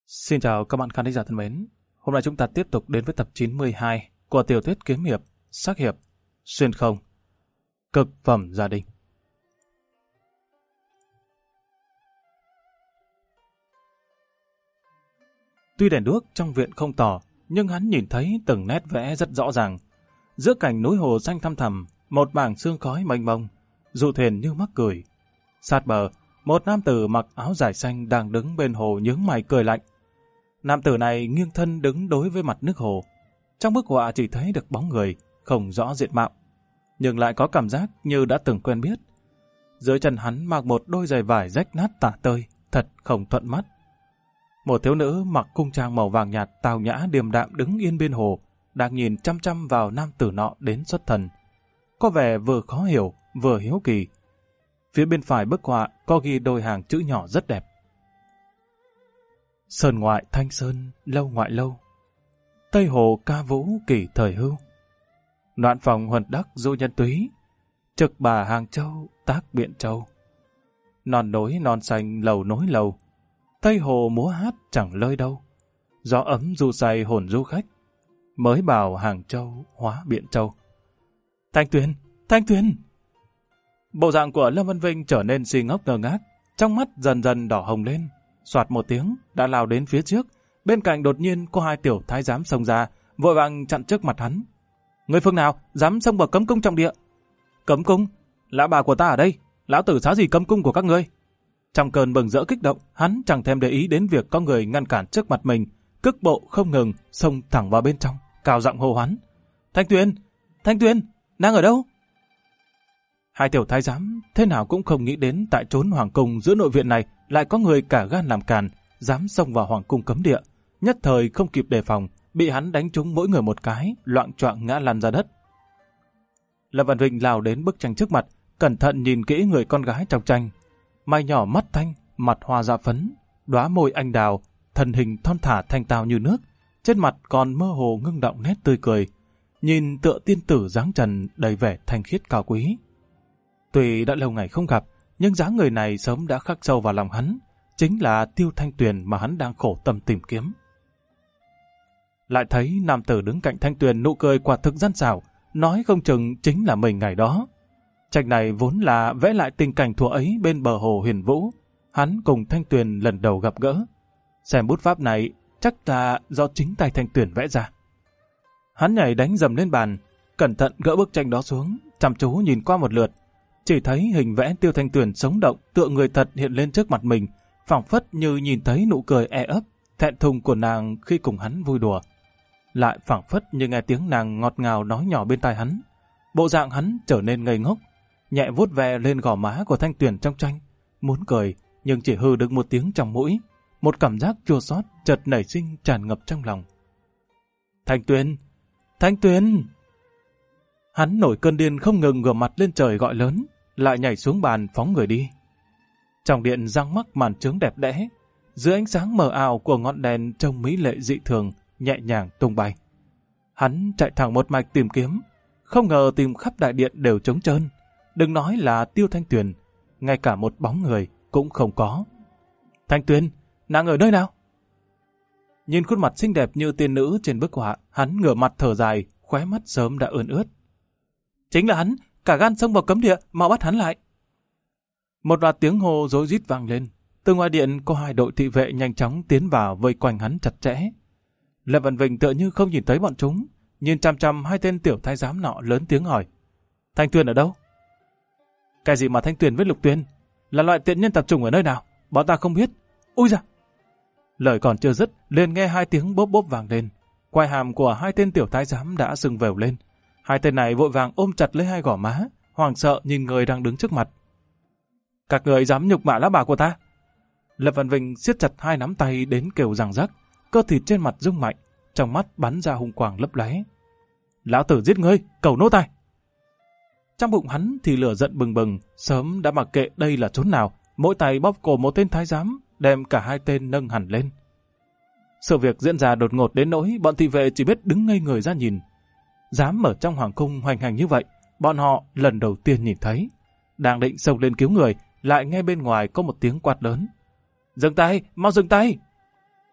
Xin chào các bạn khán thính giả thân mến. Hôm nay chúng ta tiếp tục đến với tập 92 của tiểu thuyết kiếm hiệp, sắc hiệp, xuyên không, cực phẩm gia đình. Tuy đèn đuốc trong viện không tỏ, nhưng hắn nhìn thấy từng nét vẽ rất rõ ràng. Giữa cảnh núi hồ xanh thăm thẳm, một mảng sương khói mênh mông, du thuyền như mắc cười. Sát bờ, một nam tử mặc áo dài xanh đang đứng bên hồ nhướng mày cười lạnh. Nam tử này nghiêng thân đứng đối với mặt nước hồ. Trong bức họa chỉ thấy được bóng người, không rõ diện mạo, nhưng lại có cảm giác như đã từng quen biết. Dưới chân hắn mặc một đôi giày vải rách nát tả tơi, thật không thuận mắt. Một thiếu nữ mặc cung trang màu vàng nhạt tào nhã điềm đạm đứng yên bên hồ, đang nhìn chăm chăm vào nam tử nọ đến xuất thần. Có vẻ vừa khó hiểu, vừa hiếu kỳ. Phía bên phải bức họa có ghi đôi hàng chữ nhỏ rất đẹp. Sơn ngoại thanh sơn, lâu ngoại lâu. Tây hồ ca vũ kỷ thời hưu. Noạn phòng huần đắc du nhân túy. Trực bà Hàng Châu, tác Biện Châu. Non nối non xanh lầu nối lầu. Tây hồ múa hát chẳng lơi đâu. Gió ấm du say hồn du khách. Mới bảo Hàng Châu hóa Biện Châu. Thanh Tuyền! Thanh Tuyền! Bộ dạng của Lâm Vân Vinh trở nên si ngốc ngơ ngác, trong mắt dần dần đỏ hồng lên. Soạt một tiếng, đã lao đến phía trước. Bên cạnh đột nhiên có hai tiểu thái giám xông ra, vội vàng chặn trước mặt hắn. Người phương nào dám xông vào cấm cung trọng địa? Cấm cung? Lão bà của ta ở đây, lão tử xá gì cấm cung của các ngươi? Trong cơn bừng rỡ kích động, hắn chẳng thèm để ý đến việc có người ngăn cản trước mặt mình, cước bộ không ngừng xông thẳng vào bên trong, cao giọng hô hoán. Thanh Tuyền, Thanh Tuyền, đang ở đâu? Hai tiểu thái giám thế nào cũng không nghĩ đến tại trốn hoàng cung giữa nội viện này lại có người cả gan làm càn, dám xông vào hoàng cung cấm địa. Nhất thời không kịp đề phòng, bị hắn đánh trúng mỗi người một cái, loạng choạng ngã lăn ra đất. Lâm Văn Vinh lao đến bức tranh trước mặt, cẩn thận nhìn kỹ người con gái trong tranh. Mày nhỏ mắt thanh, mặt hoa dạ phấn, đóa môi anh đào, thân hình thon thả thanh tao như nước, trên mặt còn mơ hồ ngưng động nét tươi cười, nhìn tựa tiên tử dáng trần đầy vẻ thanh khiết cao quý. Tuy đã lâu ngày không gặp, nhưng dáng người này sớm đã khắc sâu vào lòng hắn, chính là Tiêu Thanh Tuyền mà hắn đang khổ tâm tìm kiếm. Lại thấy nam tử đứng cạnh Thanh Tuyền nụ cười quả thực gian xảo, nói không chừng chính là mình ngày đó. Tranh này vốn là vẽ lại tình cảnh thuở ấy bên bờ hồ Huyền Vũ, hắn cùng Thanh Tuyền lần đầu gặp gỡ. Xem bút pháp này chắc là do chính tay Thanh Tuyền vẽ ra. Hắn nhảy đánh dầm lên bàn, cẩn thận gỡ bức tranh đó xuống, chăm chú nhìn qua một lượt. Chỉ thấy hình vẽ Tiêu Thanh Tuyền sống động, tựa người thật hiện lên trước mặt mình, phảng phất như nhìn thấy nụ cười e ấp, thẹn thùng của nàng khi cùng hắn vui đùa. Lại phảng phất như nghe tiếng nàng ngọt ngào nói nhỏ bên tai hắn. Bộ dạng hắn trở nên ngây ngốc, nhẹ vuốt ve lên gò má của Thanh Tuyền trong tranh, muốn cười nhưng chỉ hừ được một tiếng trong mũi. Một cảm giác chua xót chợt nảy sinh tràn ngập trong lòng. Thanh Tuyền! Thanh Tuyền! Hắn nổi cơn điên không ngừng ngửa mặt lên trời gọi lớn, lại nhảy xuống bàn phóng người đi. Trong điện răng mắc màn trướng đẹp đẽ, dưới ánh sáng mờ ảo của ngọn đèn trông mỹ lệ dị thường, nhẹ nhàng tung bay. Hắn chạy thẳng một mạch tìm kiếm, không ngờ tìm khắp đại điện đều trống trơn. Đừng nói là Tiêu Thanh Tuyền, ngay cả một bóng người cũng không có. Thanh Tuyền, nàng ở nơi nào? Nhìn khuôn mặt xinh đẹp như tiên nữ trên bức họa, hắn ngửa mặt thở dài, khóe mắt sớm đã ươn ướt. Chính là hắn, cả gan xông vào cấm địa, mau bắt hắn lại. Một loạt tiếng hô rối rít vang lên. Từ ngoài điện có hai đội thị vệ nhanh chóng tiến vào vây quanh hắn chặt chẽ. Lâm Văn Vinh tựa như không nhìn thấy bọn chúng, nhìn chằm chằm hai tên tiểu thái giám nọ lớn tiếng hỏi. Thanh Tuyền ở đâu? Cái gì mà Thanh Tuyền với Lục Tuyền? Là loại tiện nhân tập trung ở nơi nào? Bọn ta không biết. Ui da! Lời còn chưa dứt, liền nghe hai tiếng bốp bốp vang lên. Quai hàm của hai tên tiểu thái giám đã sưng vèo lên. Hai tên này vội vàng ôm chặt lấy hai gò má, hoảng sợ nhìn người đang đứng trước mặt. Các người dám nhục mạ lão bà của ta? Lâm Văn Vinh siết chặt hai nắm tay đến kêu răng rắc, cơ thịt trên mặt rung mạnh, trong mắt bắn ra hung quang lấp lóe. Lão tử giết ngươi, cầu nô tài! Trong bụng hắn thì lửa giận bừng bừng, sớm đã mặc kệ đây là chốn nào, mỗi tay bóp cổ một tên thái giám, đem cả hai tên nâng hẳn lên. Sự việc diễn ra đột ngột đến nỗi bọn thị vệ chỉ biết đứng ngây người ra nhìn. Dám ở trong hoàng cung hoành hành như vậy, bọn họ lần đầu tiên nhìn thấy. Đang định xông lên cứu người, lại nghe bên ngoài có một tiếng quát lớn. Dừng tay, mau dừng tay!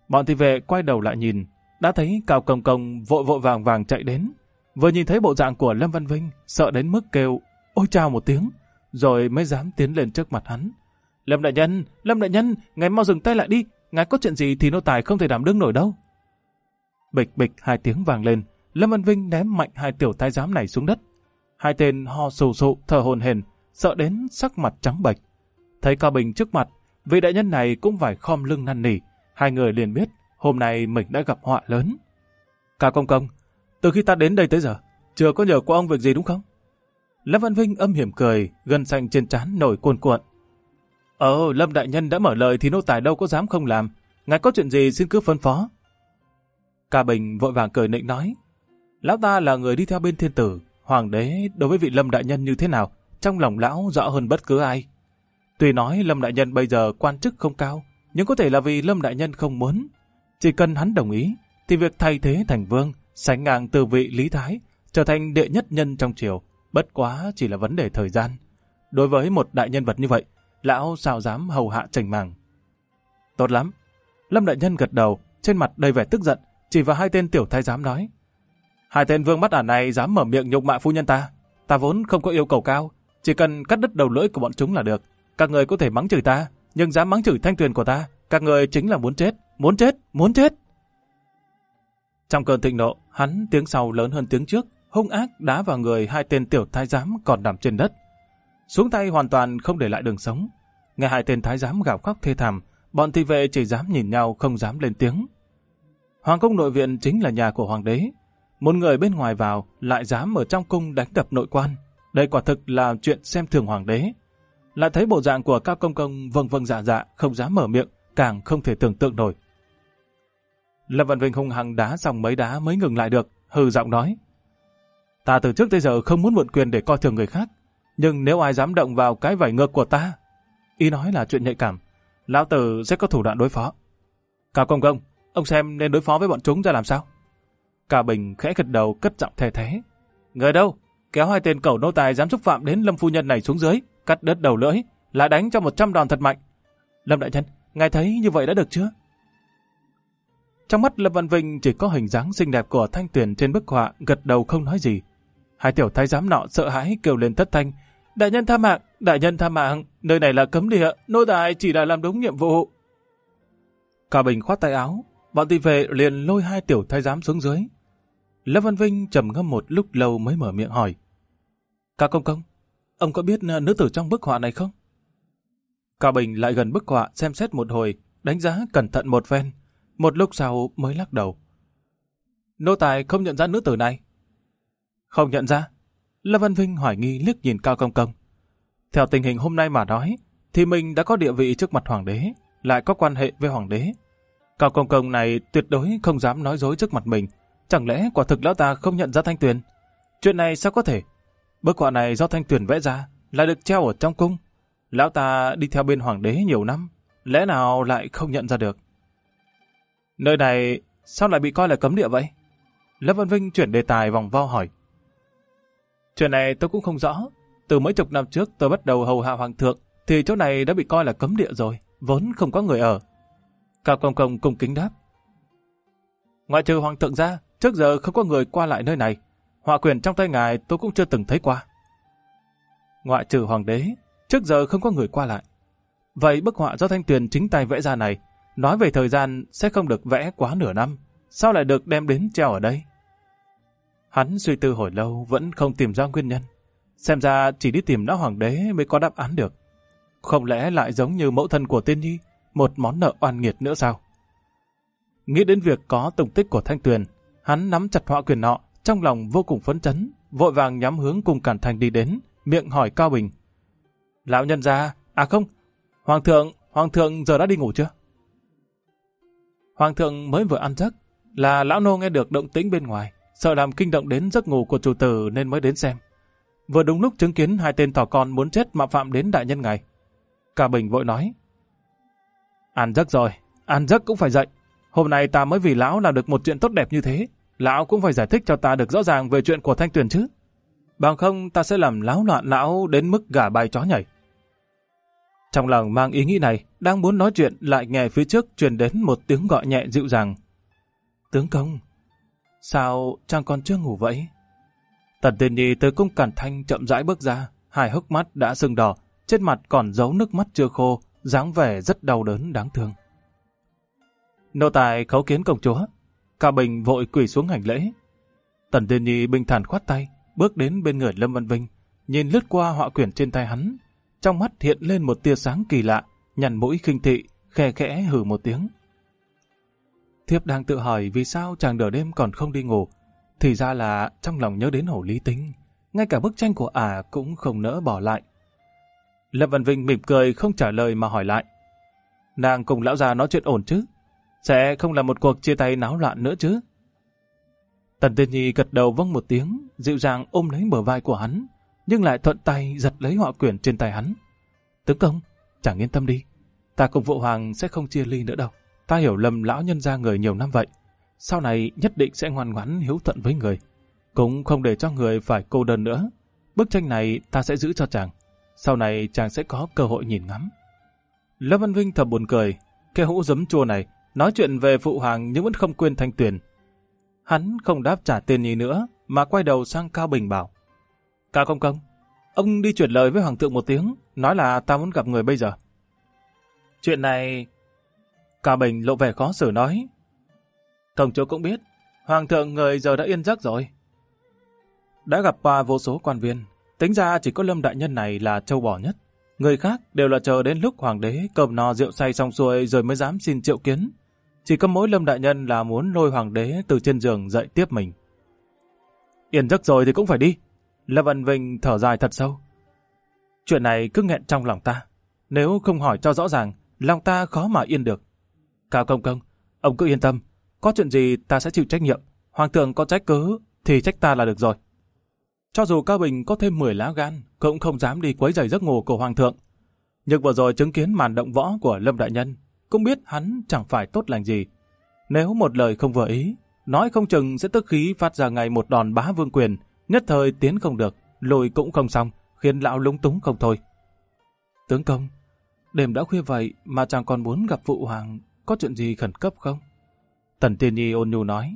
Bọn thị vệ quay đầu lại nhìn, đã thấy Cao Công Công vội vội vàng vàng chạy đến. Vừa nhìn thấy bộ dạng của Lâm Văn Vinh, sợ đến mức kêu ôi chao một tiếng, rồi mới dám tiến lên trước mặt hắn. Lâm đại nhân, ngài mau dừng tay lại đi, ngài có chuyện gì thì nô tài không thể đảm đương nổi đâu. Bịch bịch 2 tiếng vang lên, Lâm Văn Vinh ném mạnh 2 tiểu thái giám này xuống đất. 2 tên ho sù sụ, thở hổn hển, sợ đến sắc mặt trắng bệch. Thấy Cao Bình trước mặt, vị đại nhân này cũng phải khom lưng năn nỉ. 2 người liền biết hôm nay mình đã gặp họa lớn. Cao Công Công, từ khi ta đến đây tới giờ, chưa có nhờ qua ông việc gì đúng không? Lâm Văn Vinh âm hiểm cười, gân xanh trên trán nổi cuồn cuộn. Lâm đại nhân đã mở lời thì nô tài đâu có dám không làm. Ngài có chuyện gì xin cứ phân phó. Cao Bình vội vàng cười nịnh nói, lão ta là người đi theo bên thiên tử, hoàng đế đối với vị Lâm đại nhân như thế nào, trong lòng lão rõ hơn bất cứ ai. Tuy nói Lâm đại nhân bây giờ quan chức không cao, nhưng có thể là vì Lâm đại nhân không muốn. Chỉ cần hắn đồng ý, thì việc thay thế thành vương, sánh ngang từ vị Lý Thái, trở thành đệ nhất nhân trong triều, bất quá chỉ là vấn đề thời gian. Đối với một đại nhân vật như vậy, lão sao dám hầu hạ chảnh màng. Tốt lắm. Lâm đại nhân gật đầu, trên mặt đầy vẻ tức giận, chỉ vào 2 tên tiểu thái giám nói, 2 tên vương bắt ả này dám mở miệng nhục mạ phu nhân ta. Ta vốn không có yêu cầu cao, chỉ cần cắt đứt đầu lưỡi của bọn chúng là được. Các người có thể mắng chửi ta, nhưng dám mắng chửi Thanh Tuyền của ta, các người chính là muốn chết. Trong cơn thịnh nộ, hắn tiếng sau lớn hơn tiếng trước, hung ác đá vào người 2 tên tiểu thái giám còn nằm trên đất. Xuống tay hoàn toàn không để lại đường sống. Nghe 2 tên thái giám gào khóc thê thảm, bọn thị vệ chỉ dám nhìn nhau không dám lên tiếng. Hoàng cung nội viện chính là nhà của hoàng đế. Một người bên ngoài vào lại dám ở trong cung đánh đập nội quan. Đây quả thực là chuyện xem thường hoàng đế. Lại thấy bộ dạng của Cao Công Công vâng dạ không dám mở miệng, càng không thể tưởng tượng nổi. Lâm Văn Vinh hung hăng đá xong mấy đá mới ngừng lại được, hừ giọng nói, ta từ trước tới giờ không muốn mượn quyền để coi thường người khác, nhưng nếu ai dám động vào cái vảy ngược của ta, ý nói là chuyện nhạy cảm, lão tử sẽ có thủ đoạn đối phó. Cao Công Công, ông xem nên đối phó với bọn chúng ra làm sao? Cao Bình khẽ gật đầu cất giọng thề thế. Người đâu? Kéo 2 tên cẩu nô tài dám xúc phạm đến Lâm phu nhân này xuống dưới, cắt đứt đầu lưỡi, lại đánh cho 100 đòn thật mạnh. Lâm đại nhân, ngài thấy như vậy đã được chưa? Trong mắt Lâm Văn Vinh chỉ có hình dáng xinh đẹp của Thanh Tuyền trên bức họa, gật đầu không nói gì. 2 tiểu thái giám nọ sợ hãi kêu lên thất thanh, đại nhân tha mạng, nơi này là cấm địa, nô tài chỉ là làm đúng nhiệm vụ. Cao Bình khoát tay áo, bọn thị vệ liền lôi 2 tiểu thái giám xuống dưới. Lâm Văn Vinh trầm ngâm một lúc lâu mới mở miệng hỏi, Cao Công Công, ông có biết nữ tử trong bức họa này không? Cao Bình lại gần bức họa xem xét một hồi, đánh giá cẩn thận một phen, một lúc sau mới lắc đầu. Nô tài không nhận ra nữ tử này. Không nhận ra? Lâm Văn Vinh hoài nghi liếc nhìn Cao Công Công. Theo tình hình hôm nay mà nói, thì mình đã có địa vị trước mặt hoàng đế, lại có quan hệ với hoàng đế. Cao Công Công này tuyệt đối không dám nói dối trước mặt mình. Chẳng lẽ quả thực lão ta không nhận ra Thanh Tuyền? Chuyện này sao có thể? Bức họa này do Thanh Tuyền vẽ ra, lại được treo ở trong cung. Lão ta đi theo bên hoàng đế nhiều năm, lẽ nào lại không nhận ra được? Nơi này sao lại bị coi là cấm địa vậy? Lâm Văn Vinh chuyển đề tài vòng vo hỏi. Chuyện này tôi cũng không rõ. Từ mấy chục năm trước tôi bắt đầu hầu hạ hoàng thượng, thì chỗ này đã bị coi là cấm địa rồi, vốn không có người ở. Cao Công Công cung kính đáp. Ngoại trừ hoàng thượng ra, trước giờ không có người qua lại nơi này. Họa quyền trong tay ngài tôi cũng chưa từng thấy qua. Ngoại trừ hoàng đế, trước giờ không có người qua lại. Vậy bức họa do Thanh Tuyền chính tay vẽ ra này, nói về thời gian sẽ không được vẽ quá nửa năm, sao lại được đem đến treo ở đây? Hắn suy tư hồi lâu vẫn không tìm ra nguyên nhân. Xem ra chỉ đi tìm lão hoàng đế mới có đáp án được. Không lẽ lại giống như mẫu thân của Tiên Nhi, một món nợ oan nghiệt nữa sao? Nghĩ đến việc có tung tích của Thanh Tuyền, hắn nắm chặt họa quyền nọ, trong lòng vô cùng phấn chấn, vội vàng nhắm hướng Cung Cản Thành đi đến, miệng hỏi Cao Bình. Lão nhân gia, à không, Hoàng thượng giờ đã đi ngủ chưa? Hoàng thượng mới vừa ăn giấc, là lão nô nghe được động tĩnh bên ngoài, sợ làm kinh động đến giấc ngủ của chủ tử nên mới đến xem. Vừa đúng lúc chứng kiến 2 tên thỏ con muốn chết mạo phạm đến đại nhân ngài. Cao Bình vội nói. Ăn giấc rồi, ăn giấc cũng phải dậy. Hôm nay ta mới vì lão làm được một chuyện tốt đẹp như thế, lão cũng phải giải thích cho ta được rõ ràng về chuyện của Thanh Tuyền chứ. Bằng không ta sẽ làm láo loạn lão đến mức gà bay chó nhảy. Trong lòng mang ý nghĩ này, đang muốn nói chuyện lại nghe phía trước truyền đến một tiếng gọi nhẹ dịu dàng. Tướng công, sao chàng còn chưa ngủ vậy? Tần Tiên Nhi từ cung Càn Thanh chậm rãi bước ra, hai hốc mắt đã sưng đỏ, trên mặt còn giấu nước mắt chưa khô, dáng vẻ rất đau đớn đáng thương. Nô tài khấu kiến công chúa. Cao Bình vội quỳ xuống hành lễ. Tần Tiên Nhi bình thản khoát tay, bước đến bên người Lâm Văn Vinh, nhìn lướt qua họa quyển trên tay hắn, trong mắt hiện lên một tia sáng kỳ lạ, nhăn mũi khinh thị, khe khẽ hừ một tiếng. Thiếp đang tự hỏi vì sao chàng nửa đêm còn không đi ngủ, thì ra là trong lòng nhớ đến Hồ Ly Tinh, ngay cả bức tranh của ả cũng không nỡ bỏ lại. Lâm Văn Vinh mỉm cười không trả lời mà hỏi lại. Nàng cùng lão già nói chuyện ổn chứ? Sẽ không là một cuộc chia tay náo loạn nữa chứ? Tần Tiên Nhi gật đầu vâng một tiếng, dịu dàng ôm lấy bờ vai của hắn, nhưng lại thuận tay giật lấy họa quyển trên tay hắn. Tướng công, chàng yên tâm đi, ta cùng Vũ Hoàng sẽ không chia ly nữa đâu. Ta hiểu lầm lão nhân gia người nhiều năm vậy, sau này nhất định sẽ ngoan ngoãn hiếu thuận với người, cũng không để cho người phải cô đơn nữa. Bức tranh này ta sẽ giữ cho chàng, sau này chàng sẽ có cơ hội nhìn ngắm. Lâm Văn Vinh thầm buồn cười, cái hũ giấm chua này nói chuyện về Phụ Hoàng nhưng vẫn không quên Thanh Tuyền. Hắn không đáp trả Tiên Nhi nữa, mà quay đầu sang Cao Bình bảo. Cao công công, ông đi chuyển lời với Hoàng thượng một tiếng, nói là ta muốn gặp người bây giờ. Chuyện này... Cao Bình lộ vẻ khó xử nói. Công chúa cũng biết, Hoàng thượng người giờ đã yên giấc rồi. Đã gặp qua vô số quan viên, tính ra chỉ có Lâm đại nhân này là trâu bò nhất. Người khác đều là chờ đến lúc Hoàng đế cơm no rượu say xong xuôi rồi mới dám xin triệu kiến. Chỉ có mỗi Lâm đại nhân là muốn lôi Hoàng đế từ trên giường dậy tiếp mình. Yên giấc rồi thì cũng phải đi. Lâm Văn Vinh thở dài thật sâu. Chuyện này cứ nghẹn trong lòng ta. Nếu không hỏi cho rõ ràng, lòng ta khó mà yên được. Cao công công, ông cứ yên tâm. Có chuyện gì ta sẽ chịu trách nhiệm. Hoàng thượng có trách cứ thì trách ta là được rồi. Cho dù Cao Bình có thêm 10 lá gan, cũng không dám đi quấy rầy giấc ngủ của Hoàng thượng. Nhưng vừa rồi chứng kiến màn động võ của Lâm đại nhân, cũng biết hắn chẳng phải tốt lành gì. Nếu một lời không vừa ý, nói không chừng sẽ tức khí phát ra ngay một đòn bá vương quyền, nhất thời tiến không được, lùi cũng không xong, khiến lão lúng túng không thôi. Tướng công, đêm đã khuya vậy mà chàng còn muốn gặp Phụ Hoàng, có chuyện gì khẩn cấp không? Tần Tiên Nhi ôn nhu nói.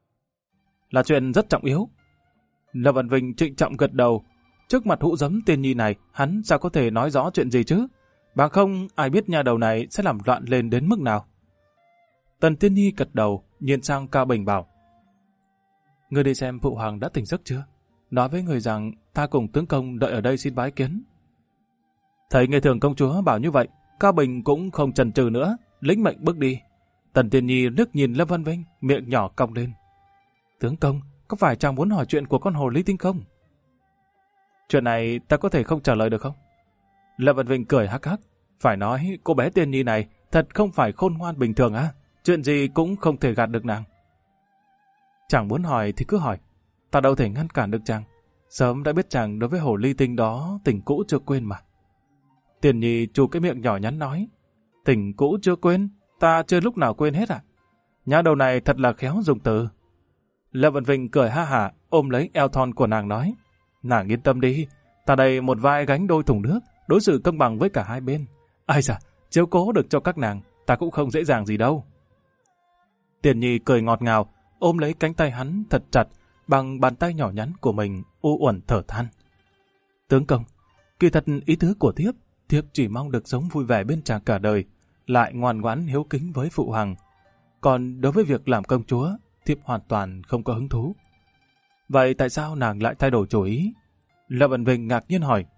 Là chuyện rất trọng yếu. Lâm Văn Vinh trịnh trọng gật đầu. Trước mặt hũ giấm Tiên Nhi này, hắn sao có thể nói rõ chuyện gì chứ? Bằng không, ai biết nhà đầu này sẽ làm loạn lên đến mức nào. Tần Tiên Nhi gật đầu, nhìn sang Cao Bình bảo. Ngươi đi xem Phụ Hoàng đã tỉnh giấc chưa? Nói với người rằng ta cùng tướng công đợi ở đây xin bái kiến. Thấy người thường công chúa bảo như vậy, Cao Bình cũng không chần chừ nữa, lĩnh mệnh bước đi. Tần Tiên Nhi liếc nhìn Lâm Văn Vinh, miệng nhỏ cong lên. Tướng công, có phải chàng muốn hỏi chuyện của con Hồ Ly Tinh không? Chuyện này ta có thể không trả lời được không? Lâm Văn Vinh cười hắc hắc. Phải nói cô bé Tiên Nhi này thật không phải khôn ngoan bình thường á. Chuyện gì cũng không thể gạt được nàng. Chàng muốn hỏi thì cứ hỏi. Ta đâu thể ngăn cản được chàng. Sớm đã biết chàng đối với Hồ Ly Tinh đó tình cũ chưa quên mà. Tiên Nhi chu cái miệng nhỏ nhắn nói. Tình cũ chưa quên? Ta chưa lúc nào quên hết à? Nhà đầu này thật là khéo dùng từ. Lâm Văn Vinh cười ha hả, ôm lấy eo thon của nàng nói. Nàng yên tâm đi, ta đây một vai gánh đôi thùng nước, đối xử công bằng với cả hai bên. Ai da, chiếu cố được cho các nàng, ta cũng không dễ dàng gì đâu. Tiên Nhi cười ngọt ngào, ôm lấy cánh tay hắn thật chặt, bằng bàn tay nhỏ nhắn của mình, u uẩn thở than. Tướng công, kỳ thật ý tứ của thiếp chỉ mong được sống vui vẻ bên chàng cả đời, lại ngoan ngoãn hiếu kính với Phụ Hoàng. Còn đối với việc làm công chúa, thiếp hoàn toàn không có hứng thú. Vậy tại sao nàng lại thay đổi chủ ý? Lâm Văn Vinh ngạc nhiên hỏi.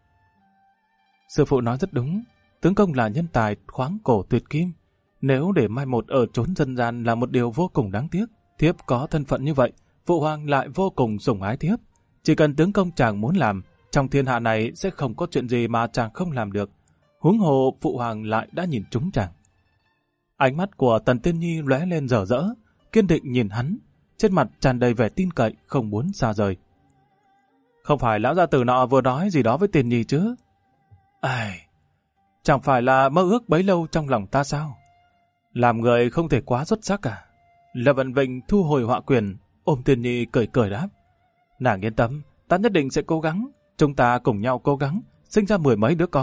Sư phụ nói rất đúng, tướng công là nhân tài khoáng cổ tuyệt kim. Nếu để mai một ở chốn dân gian là một điều vô cùng đáng tiếc. Thiếp có thân phận như vậy, Phụ Hoàng lại vô cùng sủng ái thiếp. Chỉ cần tướng công chàng muốn làm, trong thiên hạ này sẽ không có chuyện gì mà chàng không làm được. Huống hồ Phụ Hoàng lại đã nhìn trúng chàng. Ánh mắt của Tần Tiên Nhi lóe lên rỡ rỡ, kiên định nhìn hắn, trên mặt tràn đầy vẻ tin cậy, không muốn xa rời. Không phải lão gia tử nọ vừa nói gì đó với Tiên Nhi chứ? Ai, chẳng phải là mơ ước bấy lâu trong lòng ta sao? Làm người không thể quá xuất sắc à? Lâm Văn Vinh thu hồi họa quyển, ôm Tiên Nhi cười cười đáp. Nàng yên tâm, ta nhất định sẽ cố gắng. Chúng ta cùng nhau cố gắng, sinh ra 10 mấy đứa con.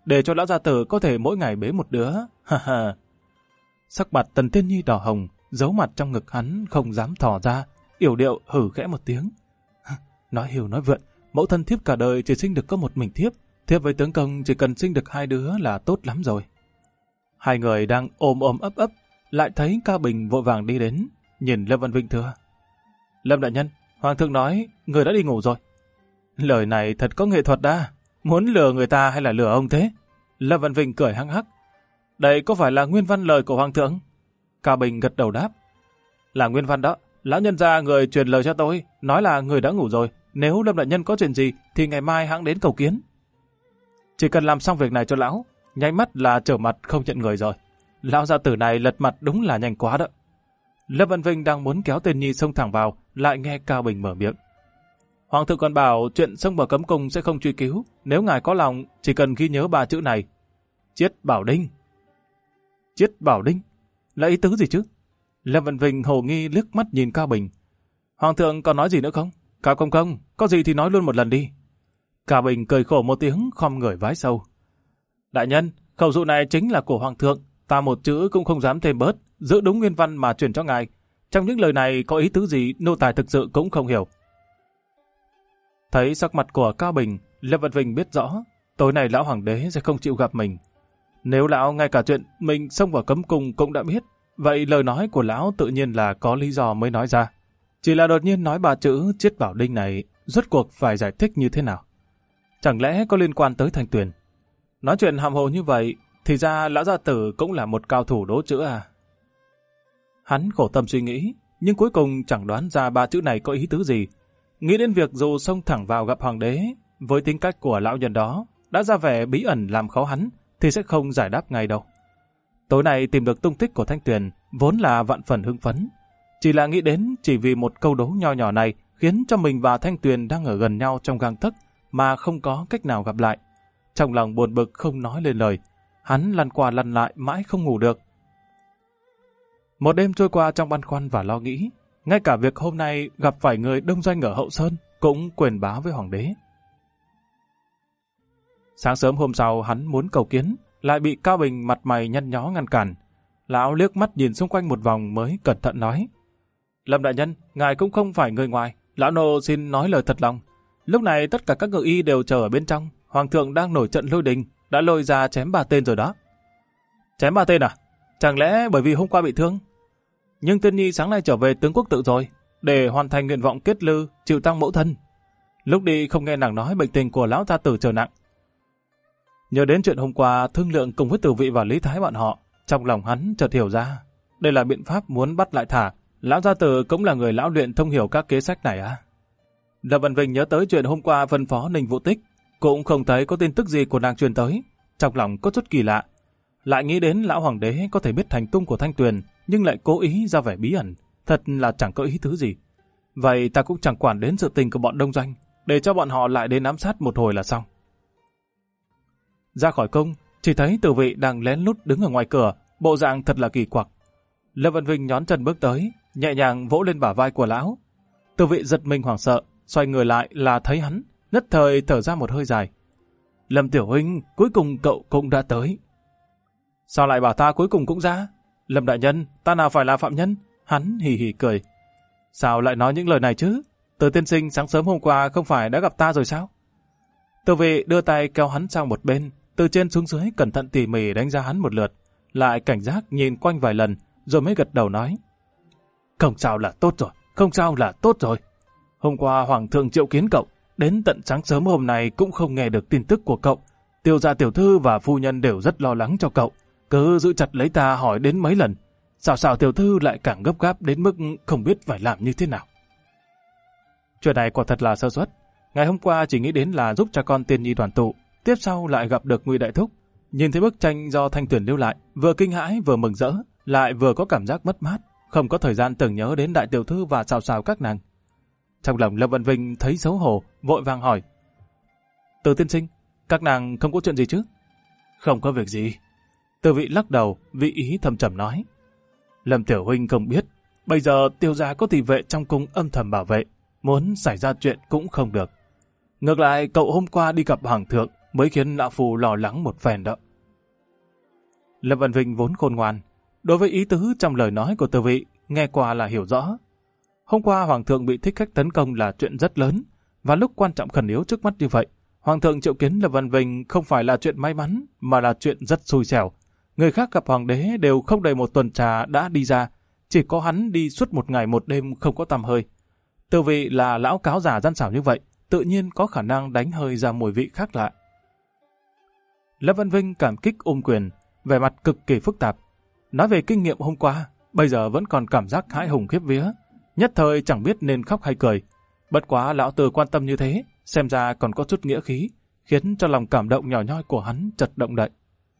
để cho lão gia tử có thể mỗi ngày bế một đứa. Ha ha. Sắc mặt Tần Tiên Nhi đỏ hồng, giấu mặt trong ngực hắn không dám thò ra, yểu điệu hử khẽ một tiếng. Nói hiu nói vượn, mẫu thân thiếp cả đời chỉ sinh được có một mình thiếp, thiếp với tướng công chỉ cần sinh được 2 đứa là tốt lắm rồi. Hai người đang ôm ấp ấp, lại thấy Cao Bình vội vàng đi đến, nhìn Lâm Văn Vinh thưa: Lâm đại nhân, hoàng thượng nói người đã đi ngủ rồi. Lời này thật có nghệ thuật đã, muốn lừa người ta hay là lừa ông thế? Lâm Văn Vinh cười hăng hắc: Đây có phải là nguyên văn lời của hoàng thượng? Cao Bình gật đầu đáp: Là nguyên văn đó, lão nhân gia người truyền lời cho tôi, nói là người đã ngủ rồi, nếu Lâm đại nhân có chuyện gì thì ngày mai hãng đến cầu kiến. Chỉ cần làm xong việc này cho lão, nháy mắt là trở mặt không nhận người rồi. Lão gia tử này lật mặt đúng là nhanh quá đó. Lâm Văn Vinh đang muốn kéo Tên Nhi xông thẳng vào, lại nghe Cao Bình mở miệng: Hoàng thượng còn bảo chuyện xông vào cấm cung sẽ không truy cứu, nếu ngài có lòng chỉ cần ghi nhớ 3 chữ này: Chiết Bảo Đinh. Chiết Bảo Đinh? Là ý tứ gì chứ? Lâm Văn Vinh hồ nghi liếc mắt nhìn Cao Bình. Hoàng thượng còn nói gì nữa không? Cao công công, có gì thì nói luôn một lần đi. Cao Bình cười khổ một tiếng, khom người vái sâu. Đại nhân, khẩu dụ này chính là của hoàng thượng, ta một chữ cũng không dám thêm bớt, giữ đúng nguyên văn mà truyền cho ngài. Trong những lời này có ý tứ gì, nô tài thực sự cũng không hiểu. Thấy sắc mặt của Cao Bình, Lâm Văn Vinh biết rõ, tối nay lão hoàng đế sẽ không chịu gặp mình. Nếu lão ngay cả chuyện mình xông vào cấm cung cũng đã biết, vậy lời nói của lão tự nhiên là có lý do mới nói ra. Chỉ là đột nhiên nói 3 chữ Chiết Bảo Đinh này, rốt cuộc phải giải thích như thế nào? Chẳng lẽ có liên quan tới Thanh Tuyền? Nói chuyện hàm hồ như vậy, thì ra lão gia tử cũng là một cao thủ đố chữ à? Hắn khổ tâm suy nghĩ, nhưng cuối cùng chẳng đoán ra 3 chữ này có ý tứ gì. Nghĩ đến việc dù xông thẳng vào gặp hoàng đế, với tính cách của lão nhân đó, đã ra vẻ bí ẩn làm khó hắn, thì sẽ không giải đáp ngay đâu. Tối nay tìm được tung tích của Thanh Tuyền, vốn là vạn phần hưng phấn. Chỉ là nghĩ đến chỉ vì một câu đố nho nhỏ này, khiến cho mình và Thanh Tuyền đang ở gần nhau trong gang tấc, mà không có cách nào gặp lại. Trong lòng buồn bực không nói lên lời, hắn lăn qua lăn lại mãi không ngủ được. Một đêm trôi qua trong băn khoăn và lo nghĩ, ngay cả việc hôm nay gặp phải người đông doanh ở Hậu Sơn cũng quên báo với hoàng đế. Sáng sớm hôm sau hắn muốn cầu kiến, lại bị Cao Bình mặt mày nhăn nhó ngăn cản. Lão liếc mắt nhìn xung quanh một vòng mới cẩn thận nói: Lâm đại nhân, ngài cũng không phải người ngoài, lão nô xin nói lời thật lòng. Lúc này tất cả các ngự y đều chờ ở bên trong, hoàng thượng đang nổi trận lôi đình, đã lôi ra chém 3 tên rồi đó. Chém 3 tên à? Chẳng lẽ bởi vì hôm qua bị thương? Nhưng Tiên Nhi sáng nay trở về tướng quốc tự rồi, để hoàn thành nguyện vọng kết lư, chịu tang mẫu thân. Lúc đi không nghe nàng nói bệnh tình của lão gia tử trở nặng. Nhớ đến chuyện hôm qua thương lượng cùng với Tử Vị và Lý Thái bọn họ, trong lòng hắn chợt hiểu ra, đây là biện pháp muốn bắt lại thả. Lão gia tử cũng là người lão luyện thông hiểu các kế sách này à? Lâm Văn Vinh nhớ tới chuyện hôm qua phân phó Ninh Vũ Tích, cũng không thấy có tin tức gì của nàng truyền tới, trong lòng có chút kỳ lạ. Lại nghĩ đến lão hoàng đế có thể biết hành tung của Thanh Tuyền, nhưng lại cố ý ra vẻ bí ẩn, thật là chẳng có ý tứ gì. Vậy ta cũng chẳng quản đến sự tình của bọn đông doanh, để cho bọn họ lại đến ám sát một hồi là xong. Ra khỏi cung, chỉ thấy Tử Vị đang lén lút đứng ở ngoài cửa, bộ dạng thật là kỳ quặc. Lâm Văn Vinh nhón chân bước tới, nhẹ nhàng vỗ lên bả vai của lão. Tử Vị giật mình hoảng sợ, xoay người lại là thấy hắn, nhất thời thở ra một hơi dài. Lâm tiểu huynh, cuối cùng cậu cũng đã tới. Sao lại bảo ta cuối cùng cũng ra? Lâm đại nhân, ta nào phải là phạm nhân? Hắn hì hì cười. Sao lại nói những lời này chứ? Từ tiên sinh sáng sớm hôm qua không phải đã gặp ta rồi sao? Tử Vị đưa tay kéo hắn sang một bên, từ trên xuống dưới cẩn thận tỉ mỉ đánh giá hắn một lượt, lại cảnh giác nhìn quanh vài lần, rồi mới gật đầu nói: Không sao là tốt rồi, không sao là tốt rồi. Hôm qua hoàng thượng triệu kiến cậu, đến tận sáng sớm hôm nay cũng không nghe được tin tức của cậu. Tiêu gia tiểu thư và phu nhân đều rất lo lắng cho cậu, cứ giữ chặt lấy ta hỏi đến mấy lần. Sao tiểu thư lại càng gấp gáp đến mức không biết phải làm như thế nào. Chuyện này quả thật là sơ suất. Ngày hôm qua chỉ nghĩ đến là giúp cha con Tiên Nhi đoàn tụ, tiếp sau lại gặp được Ngụy Đại Thúc. Nhìn thấy bức tranh do Thanh Tuyền lưu lại, vừa kinh hãi vừa mừng rỡ, lại vừa có cảm giác mất mát, không có thời gian tưởng nhớ đến đại tiểu thư và Sào các nàng. Trong lòng Lâm Văn Vinh thấy xấu hổ, vội vàng hỏi: Từ tiên sinh, các nàng không có chuyện gì chứ? Không có việc gì. Từ Vị lắc đầu, vị ý thầm trầm nói: Lâm tiểu huynh không biết, bây giờ Tiêu gia có thị vệ trong cung âm thầm bảo vệ, muốn xảy ra chuyện cũng không được. Ngược lại cậu hôm qua đi gặp hoàng thượng, mới khiến lão phu lo lắng một phen đó. Lâm Vân Vinh vốn khôn ngoan, đối với ý tứ trong lời nói của Từ Vị, nghe qua là hiểu rõ. Hôm qua Hoàng thượng bị thích khách tấn công là chuyện rất lớn, và lúc quan trọng khẩn yếu trước mắt như vậy, Hoàng thượng triệu kiến Lâm Vân Vinh không phải là chuyện may mắn, mà là chuyện rất xui xẻo. Người khác gặp Hoàng đế đều không đầy một tuần trà đã đi ra, chỉ có hắn đi suốt một ngày một đêm không có tăm hơi. Từ Vị là lão cáo già gian xảo như vậy, tự nhiên có khả năng đánh hơi ra mùi vị khác lạ. Lâm Vân Vinh cảm kích quyền, vẻ mặt cực kỳ phức tạp. Nói về kinh nghiệm hôm qua, bây giờ vẫn còn cảm giác hãi hùng khiếp vía, nhất thời chẳng biết nên khóc hay cười. Bất quá lão Từ quan tâm như thế, xem ra còn có chút nghĩa khí, khiến cho lòng cảm động nhỏ nhoi của hắn chợt động đậy.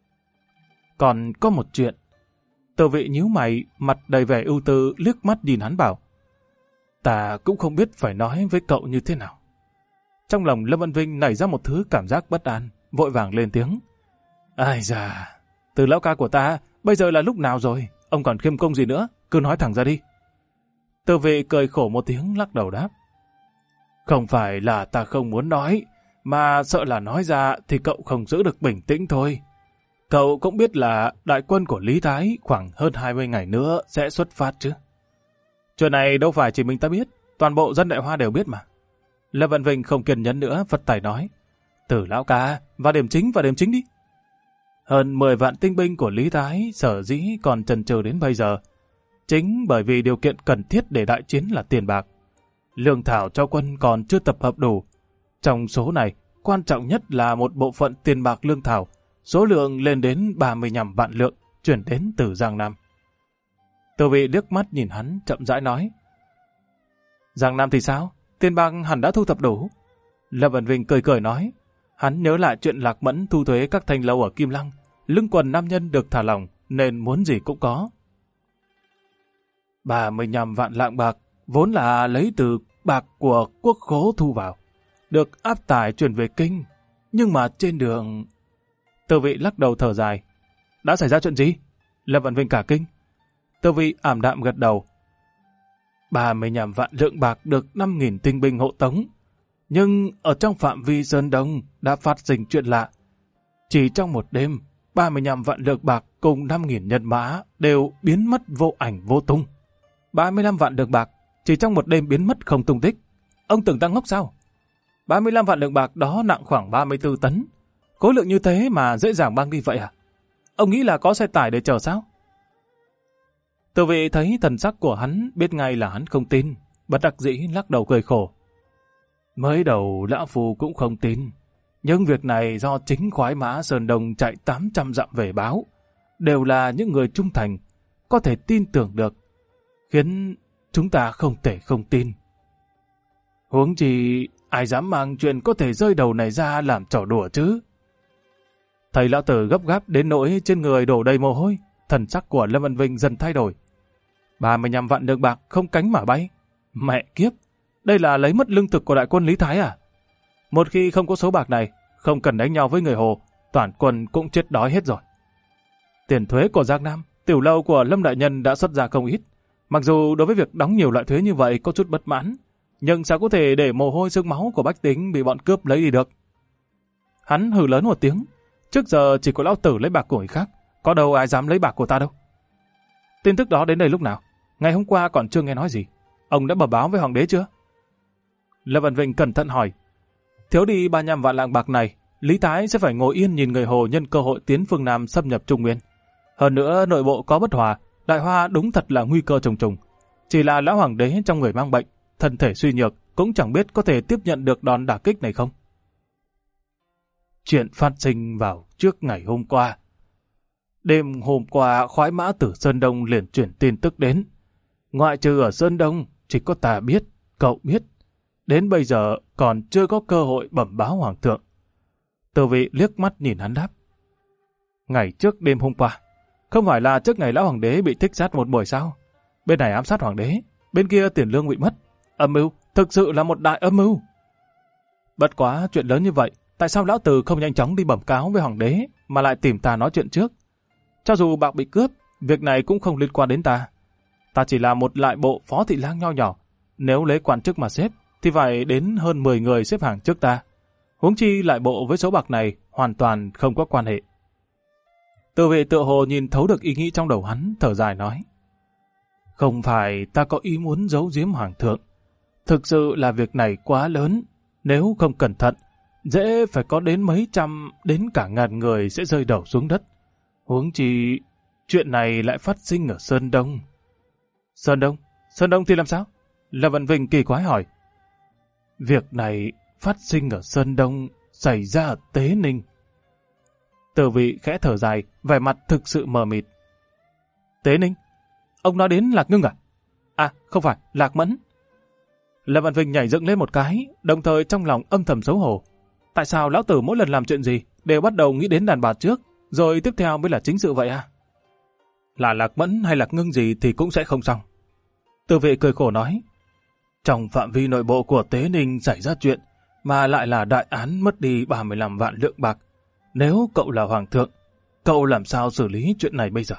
Còn có một chuyện. Từ Vị nhíu mày, mặt đầy vẻ ưu tư, liếc mắt nhìn hắn bảo: ta cũng không biết phải nói với cậu như thế nào. Trong lòng Lâm Vân Vinh nảy ra một thứ cảm giác bất an, vội vàng lên tiếng: ai da, Từ lão ca của ta, bây giờ là lúc nào rồi? Ông còn khiêm cung gì nữa? Cứ nói thẳng ra đi. Từ Vị cười khổ một tiếng, lắc đầu đáp: không phải là ta không muốn nói, mà sợ là nói ra thì cậu không giữ được bình tĩnh thôi. Cậu cũng biết là đại quân của Lý Thái khoảng hơn 20 ngày nữa sẽ xuất phát chứ. Chuyện này đâu phải chỉ mình ta biết, toàn bộ dân Đại Hoa đều biết mà. Lâm Vân Vinh không kiên nhẫn nữa, phất tay nói: Từ lão ca, vào điểm chính đi. Hơn 10 vạn tinh binh của Lý Thái sở dĩ còn chần chừ đến bây giờ, chính bởi vì điều kiện cần thiết để đại chiến là tiền bạc. Lương thảo cho quân còn chưa tập hợp đủ. Trong số này, quan trọng nhất là một bộ phận tiền bạc lương thảo, số lượng lên đến 35 vạn lượng, chuyển đến từ Giang Nam. Từ Vị liếc mắt nhìn hắn, chậm rãi nói: Giang Nam thì sao? Tiền bạc hẳn đã thu thập đủ. Lâm Vân Vinh cười cười nói. Hắn nhớ lại chuyện Lạc Mẫn thu thuế các thanh lâu ở Kim Lăng, lưng quần nam nhân được thả lỏng, nên muốn gì cũng có. 35 vạn lạng bạc, vốn là lấy từ bạc của quốc khố thu vào, được áp tải chuyển về Kinh, nhưng mà trên đường... Từ Vị lắc đầu thở dài. Đã xảy ra chuyện gì? Lâm Vân Vinh cả kinh. Từ Vị ảm đạm gật đầu. 35 vạn lượng bạc được 5.000 tinh binh hộ tống, nhưng ở trong phạm vi Sơn Đông đã phát sinh chuyện lạ. Chỉ trong một đêm, 35 vạn lượng bạc cùng 5.000 nhân mã đều biến mất vô ảnh vô tung. 35 vạn lượng bạc chỉ trong một đêm biến mất không tung tích. Ông tưởng ta ngốc sao? 35 vạn lượng bạc đó nặng khoảng 34 tấn. Khối lượng như thế mà dễ dàng mang đi vậy à? Ông nghĩ là có xe tải để chở sao? Từ Vị thấy thần sắc của hắn, biết ngay là hắn không tin, bất đắc dĩ lắc đầu cười khổ. Mới đầu lão phu cũng không tin, nhưng việc này do chính khoái mã Sơn Đông chạy 800 dặm về báo, đều là những người trung thành, có thể tin tưởng được, khiến chúng ta không thể không tin. Huống chi ai dám mang chuyện có thể rơi đầu này ra làm trò đùa chứ? Thầy lão tử gấp gáp đến nỗi trên người đổ đầy mồ hôi, thần sắc của Lâm Vân Vinh dần thay đổi. 35 vạn lượng bạc không cánh mà bay. Mẹ kiếp, đây là lấy mất lương thực của đại quân Lý Thái à? Một khi không có số bạc này, không cần đánh nhau với người Hồ, toàn quân cũng chết đói hết rồi. Tiền thuế của Giang Nam, tiểu lâu của Lâm Đại Nhân đã xuất ra không ít. Mặc dù đối với việc đóng nhiều loại thuế như vậy có chút bất mãn, nhưng sao có thể để mồ hôi xương máu của bách tính bị bọn cướp lấy đi được? Hắn hừ lớn một tiếng. Trước giờ chỉ có lão tử lấy bạc của người khác, có đâu ai dám lấy bạc của ta đâu. Tin tức đó đến đây lúc nào? Ngày hôm qua còn chưa nghe nói gì. Ông đã bẩm báo với hoàng đế chưa? Lâm Vân Vinh cẩn thận hỏi. Thiếu đi 35 vạn lạng bạc này, Lý Thái sẽ phải ngồi yên nhìn người Hồ nhân cơ hội tiến phương Nam xâm nhập Trung Nguyên. Hơn nữa nội bộ có bất hòa, Đại Hoa đúng thật là nguy cơ trùng trùng. Chỉ là lão hoàng đế trong người mang bệnh, thân thể suy nhược, cũng chẳng biết có thể tiếp nhận được đòn đả kích này không. Chuyện phát sinh vào trước ngày hôm qua. Đêm hôm qua, khoái mã từ Sơn Đông liền chuyển tin tức đến. Ngoại trừ ở Sơn Đông, chỉ có ta biết, cậu biết. Đến bây giờ còn chưa có cơ hội bẩm báo hoàng thượng. Từ Vị liếc mắt nhìn hắn đáp. Ngày trước đêm hôm qua, không phải là trước ngày lão hoàng đế bị thích sát một buổi sao? Bên này ám sát hoàng đế, bên kia tiền lương bị mất. Âm mưu, thực sự là một đại âm mưu. Bất quá chuyện lớn như vậy, tại sao lão tử không nhanh chóng đi bẩm cáo với hoàng đế mà lại tìm ta nói chuyện trước? Cho dù bạc bị cướp, việc này cũng không liên quan đến ta. Ta chỉ là một lại bộ phó thị lang nho nhỏ. Nếu lấy quan chức mà xếp, thì phải đến hơn 10 người xếp hàng trước ta. Huống chi lại bộ với số bạc này hoàn toàn không có quan hệ. Từ vị tựa hồ nhìn thấu được ý nghĩ trong đầu hắn, thở dài nói. Không phải ta có ý muốn giấu giếm hoàng thượng. Thực sự là việc này quá lớn. Nếu không cẩn thận, dễ phải có đến mấy trăm, đến cả ngàn người sẽ rơi đầu xuống đất. Huống chi, chuyện này lại phát sinh ở Sơn Đông. Sơn Đông? Sơn Đông thì làm sao? Lâm Vạn Vinh kỳ quái hỏi. Việc này phát sinh ở Sơn Đông, xảy ra ở Tế Ninh. Từ vị khẽ thở dài, vẻ mặt thực sự mờ mịt. Tế Ninh? Ông nói đến Lạc Ngưng à? À, không phải, Lạc Mẫn. Lâm Vạn Vinh nhảy dựng lên một cái, đồng thời trong lòng âm thầm xấu hổ. Tại sao lão tử mỗi lần làm chuyện gì đều bắt đầu nghĩ đến đàn bà trước, rồi tiếp theo mới là chính sự vậy à? Là Lạc Mẫn hay Lạc Ngưng gì thì cũng sẽ không xong. Từ vị cười khổ nói. Trong phạm vi nội bộ của Tế Ninh xảy ra chuyện, mà lại là đại án mất đi 35 vạn lượng bạc. Nếu cậu là hoàng thượng, cậu làm sao xử lý chuyện này bây giờ?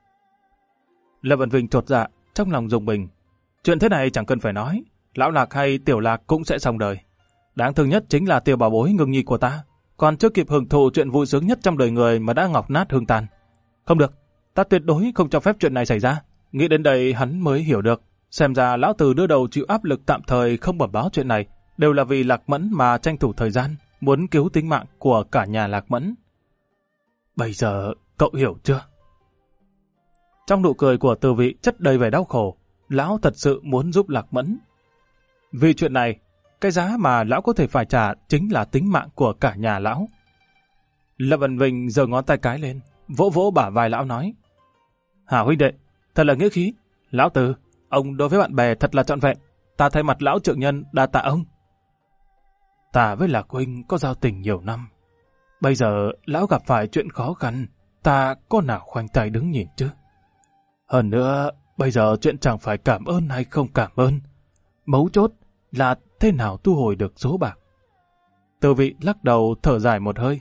Lâm Vạn Vinh chột dạ, trong lòng rùng mình. Chuyện thế này chẳng cần phải nói, lão Lạc hay tiểu Lạc cũng sẽ xong đời. Đáng thương nhất chính là tiểu bảo bối Ngưng nhi của ta, còn chưa kịp hưởng thụ chuyện vui sướng nhất trong đời người mà đã ngọc nát hương tàn. Không được, ta tuyệt đối không cho phép chuyện này xảy ra. Nghĩ đến đây hắn mới hiểu được, xem ra lão tử đưa đầu chịu áp lực tạm thời không bẩm báo chuyện này, đều là vì Lạc Mẫn mà tranh thủ thời gian, muốn cứu tính mạng của cả nhà Lạc Mẫn. Bây giờ cậu hiểu chưa? Trong nụ cười của Từ vị chất đầy vẻ đau khổ, lão thật sự muốn giúp Lạc Mẫn. Vì chuyện này, cái giá mà lão có thể phải trả chính là tính mạng của cả nhà lão. Lâm Vạn Vinh giơ ngón tay cái lên, vỗ vỗ bả vai lão nói. Hả huynh đệ, thật là nghĩa khí. Lão Từ, ông đối với bạn bè thật là trọn vẹn. Ta thay mặt lão trượng nhân đa tạ ông. Ta với Lạc huynh có giao tình nhiều năm. Bây giờ lão gặp phải chuyện khó khăn, ta có nào khoanh tay đứng nhìn chứ? Hơn nữa, bây giờ chuyện chẳng phải cảm ơn hay không cảm ơn. Mấu chốt là thế nào thu hồi được số bạc. Từ vị lắc đầu thở dài một hơi.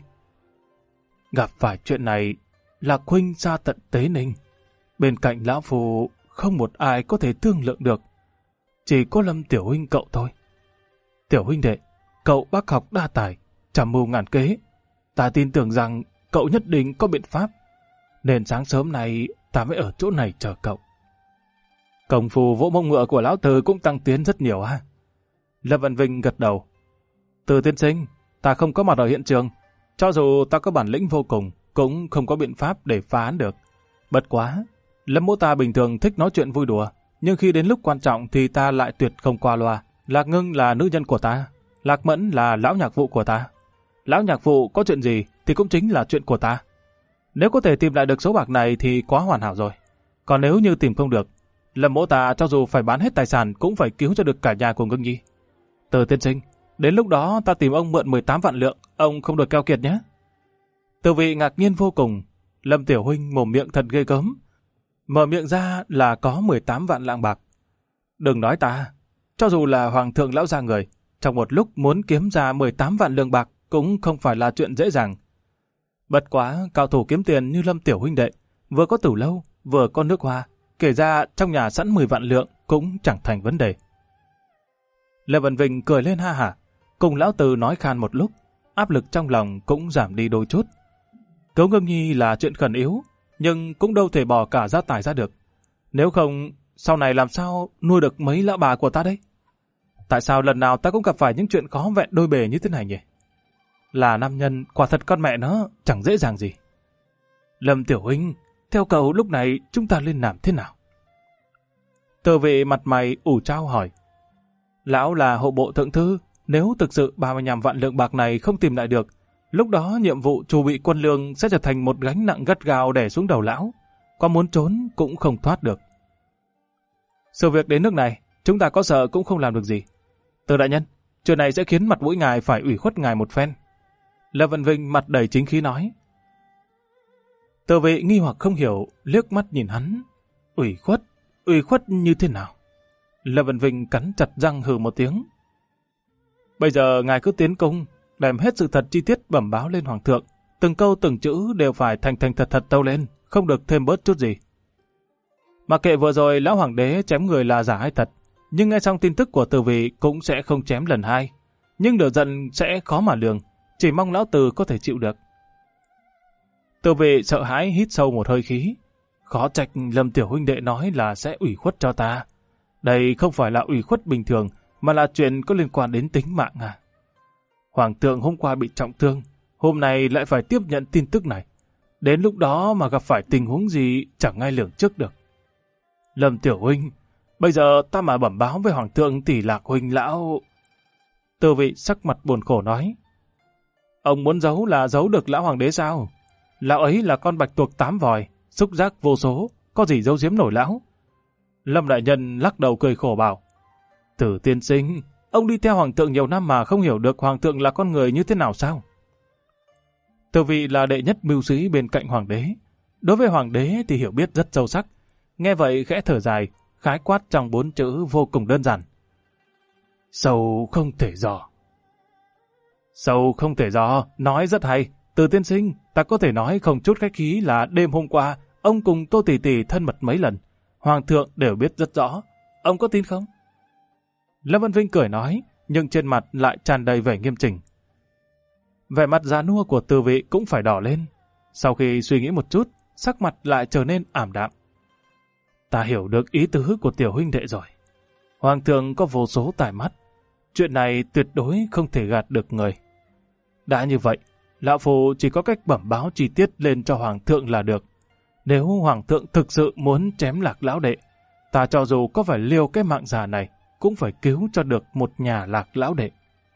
Gặp phải chuyện này, Lạc huynh ra tận Tế Ninh. Bên cạnh lão phù không một ai có thể thương lượng được. Chỉ có Lâm tiểu huynh cậu thôi. Tiểu huynh đệ, cậu bác học đa tài, trăm mưu ngàn kế. Ta tin tưởng rằng cậu nhất định có biện pháp. Nên sáng sớm này ta mới ở chỗ này chờ cậu. Công phu vỗ mông ngựa của lão Từ cũng tăng tiến rất nhiều ha. Lâm Vạn Vinh gật đầu. Từ tiên sinh, ta không có mặt ở hiện trường. Cho dù ta có bản lĩnh vô cùng, cũng không có biện pháp để phá án được. Bất quá, Lâm mỗ ta bình thường thích nói chuyện vui đùa, nhưng khi đến lúc quan trọng thì ta lại tuyệt không qua loa. Lạc Ngưng là nữ nhân của ta, Lạc Mẫn là lão nhạc vụ của ta. Lão nhạc vụ có chuyện gì thì cũng chính là chuyện của ta. Nếu có thể tìm lại được số bạc này thì quá hoàn hảo rồi. Còn nếu như tìm không được, Lâm mỗ ta cho dù phải bán hết tài sản cũng phải cứu cho được cả nhà của Ngưng nhi. Từ tiên sinh, đến lúc đó ta tìm ông mượn 18 vạn lượng, ông không được keo kiệt nhé. Từ vị ngạc nhiên vô cùng, Lâm tiểu huynh mồm miệng thật ghê gớm. Mở miệng ra là có 18 vạn lạng bạc. Đừng nói ta, cho dù là hoàng thượng lão gia người, trong một lúc muốn kiếm ra 18 vạn lượng bạc cũng không phải là chuyện dễ dàng. Bất quá, cao thủ kiếm tiền như Lâm tiểu huynh đệ, vừa có tử lâu, vừa có nước hoa, kể ra trong nhà sẵn 10 vạn lượng cũng chẳng thành vấn đề. Lâm Vạn Vinh cười lên ha hả, cùng lão Từ nói khan một lúc, áp lực trong lòng cũng giảm đi đôi chút. Cứu Ngưng nhi là chuyện khẩn yếu, nhưng cũng đâu thể bỏ cả gia tài ra được. Nếu không, sau này làm sao nuôi được mấy lão bà của ta đấy? Tại sao lần nào ta cũng gặp phải những chuyện khó vẹn đôi bề như thế này nhỉ? Là nam nhân, quả thật con mẹ nó chẳng dễ dàng gì. Lâm tiểu huynh, theo cậu lúc này chúng ta nên làm thế nào? Từ vị mặt mày ủ trao hỏi. Lão là hộ bộ thượng thư, nếu thực sự 35 vạn lượng bạc này không tìm lại được, lúc đó nhiệm vụ chuẩn bị quân lương sẽ trở thành một gánh nặng gắt gao đè xuống đầu lão. Có muốn trốn cũng không thoát được. Sự việc đến nước này, chúng ta có sợ cũng không làm được gì. Từ đại nhân, chuyện này sẽ khiến mặt mũi ngài phải ủy khuất ngài một phen. Lâm Vạn Vinh mặt đầy chính khí nói. Từ vị nghi hoặc không hiểu, liếc mắt nhìn hắn. Ủy khuất như thế nào? Lâm Vạn Vinh cắn chặt răng hừ một tiếng. Bây giờ ngài cứ tiến công, đem hết sự thật chi tiết bẩm báo lên hoàng thượng. Từng câu từng chữ đều phải thành thật tâu lên, không được thêm bớt chút gì. Mặc kệ vừa rồi lão hoàng đế chém người là giả hay thật, nhưng nghe xong tin tức của Từ vị cũng sẽ không chém lần hai. Nhưng lửa giận sẽ khó mà lường, chỉ mong lão tử có thể chịu được. Từ vị sợ hãi hít sâu một hơi khí. Khó trách Lâm tiểu huynh đệ nói là sẽ ủy khuất cho ta. Đây không phải là ủy khuất bình thường, mà là chuyện có liên quan đến tính mạng à. Hoàng thượng hôm qua bị trọng thương, hôm nay lại phải tiếp nhận tin tức này. Đến lúc đó mà gặp phải tình huống gì chẳng ai lường trước được. Lâm tiểu huynh, bây giờ ta mà bẩm báo với Hoàng thượng thì Lạc huynh lão... Từ vị sắc mặt buồn khổ nói. Ông muốn giấu là giấu được lão hoàng đế sao? Lão ấy là con bạch tuộc 8 vòi, xúc giác vô số, có gì giấu giếm nổi lão? Lâm đại nhân lắc đầu cười khổ bảo. Tử tiên sinh, ông đi theo Hoàng thượng nhiều năm mà không hiểu được Hoàng thượng là con người như thế nào sao? Từ vị là đệ nhất mưu sĩ bên cạnh Hoàng đế. Đối với Hoàng đế thì hiểu biết rất sâu sắc. Nghe vậy khẽ thở dài, khái quát trong 4 chữ vô cùng đơn giản. Sâu không thể dò. Sâu không thể dò, nói rất hay. Từ tiên sinh, ta có thể nói không chút khách khí là đêm hôm qua, ông cùng Tô Tỷ Tỷ thân mật mấy lần. Hoàng thượng đều biết rất rõ. Ông có tin không? Lâm Vân Vinh cười nói, nhưng trên mặt lại tràn đầy vẻ nghiêm chỉnh. Vẻ mặt già nua của Từ vị cũng phải đỏ lên. Sau khi suy nghĩ một chút, sắc mặt lại trở nên ảm đạm. Ta hiểu được ý tứ của tiểu huynh đệ rồi. Hoàng thượng có vô số tài mắt. Chuyện này tuyệt đối không thể gạt được người. Đã như vậy, lão phu chỉ có cách bẩm báo chi tiết lên cho Hoàng thượng là được. Nếu Hoàng thượng thực sự muốn chém Lạc lão đệ, ta cho dù có phải liều cái mạng già này, cũng phải cứu cho được một nhà Lạc lão đệ.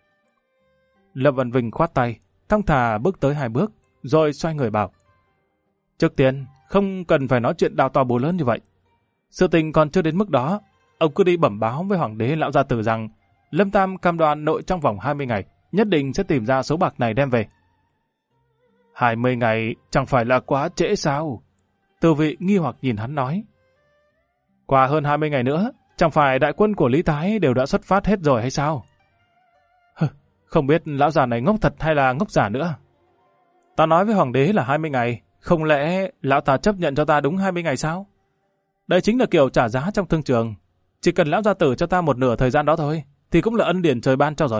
Lâm Văn Vinh khoát tay, thong thả bước tới 2 bước, rồi xoay người bảo. Trước tiên, không cần phải nói chuyện đào to búa lớn như vậy. Sự tình còn chưa đến mức đó, ông cứ đi bẩm báo với Hoàng đế lão gia tử rằng Lâm Tam cam đoan nội trong vòng 20 ngày, nhất định sẽ tìm ra số bạc này đem về. 20 ngày chẳng phải là quá trễ sao? Từ vị nghi hoặc nhìn hắn nói. Qua hơn 20 ngày nữa, chẳng phải đại quân của Lý Thái đều đã xuất phát hết rồi hay sao? Không biết lão già này ngốc thật hay là ngốc giả nữa. Ta nói với Hoàng đế là 20 ngày, không lẽ lão ta chấp nhận cho ta đúng 20 ngày sao? Đây chính là kiểu trả giá trong thương trường. Chỉ cần lão gia tử cho ta một nửa thời gian đó thôi, thì cũng là ân điển trời ban cho rồi.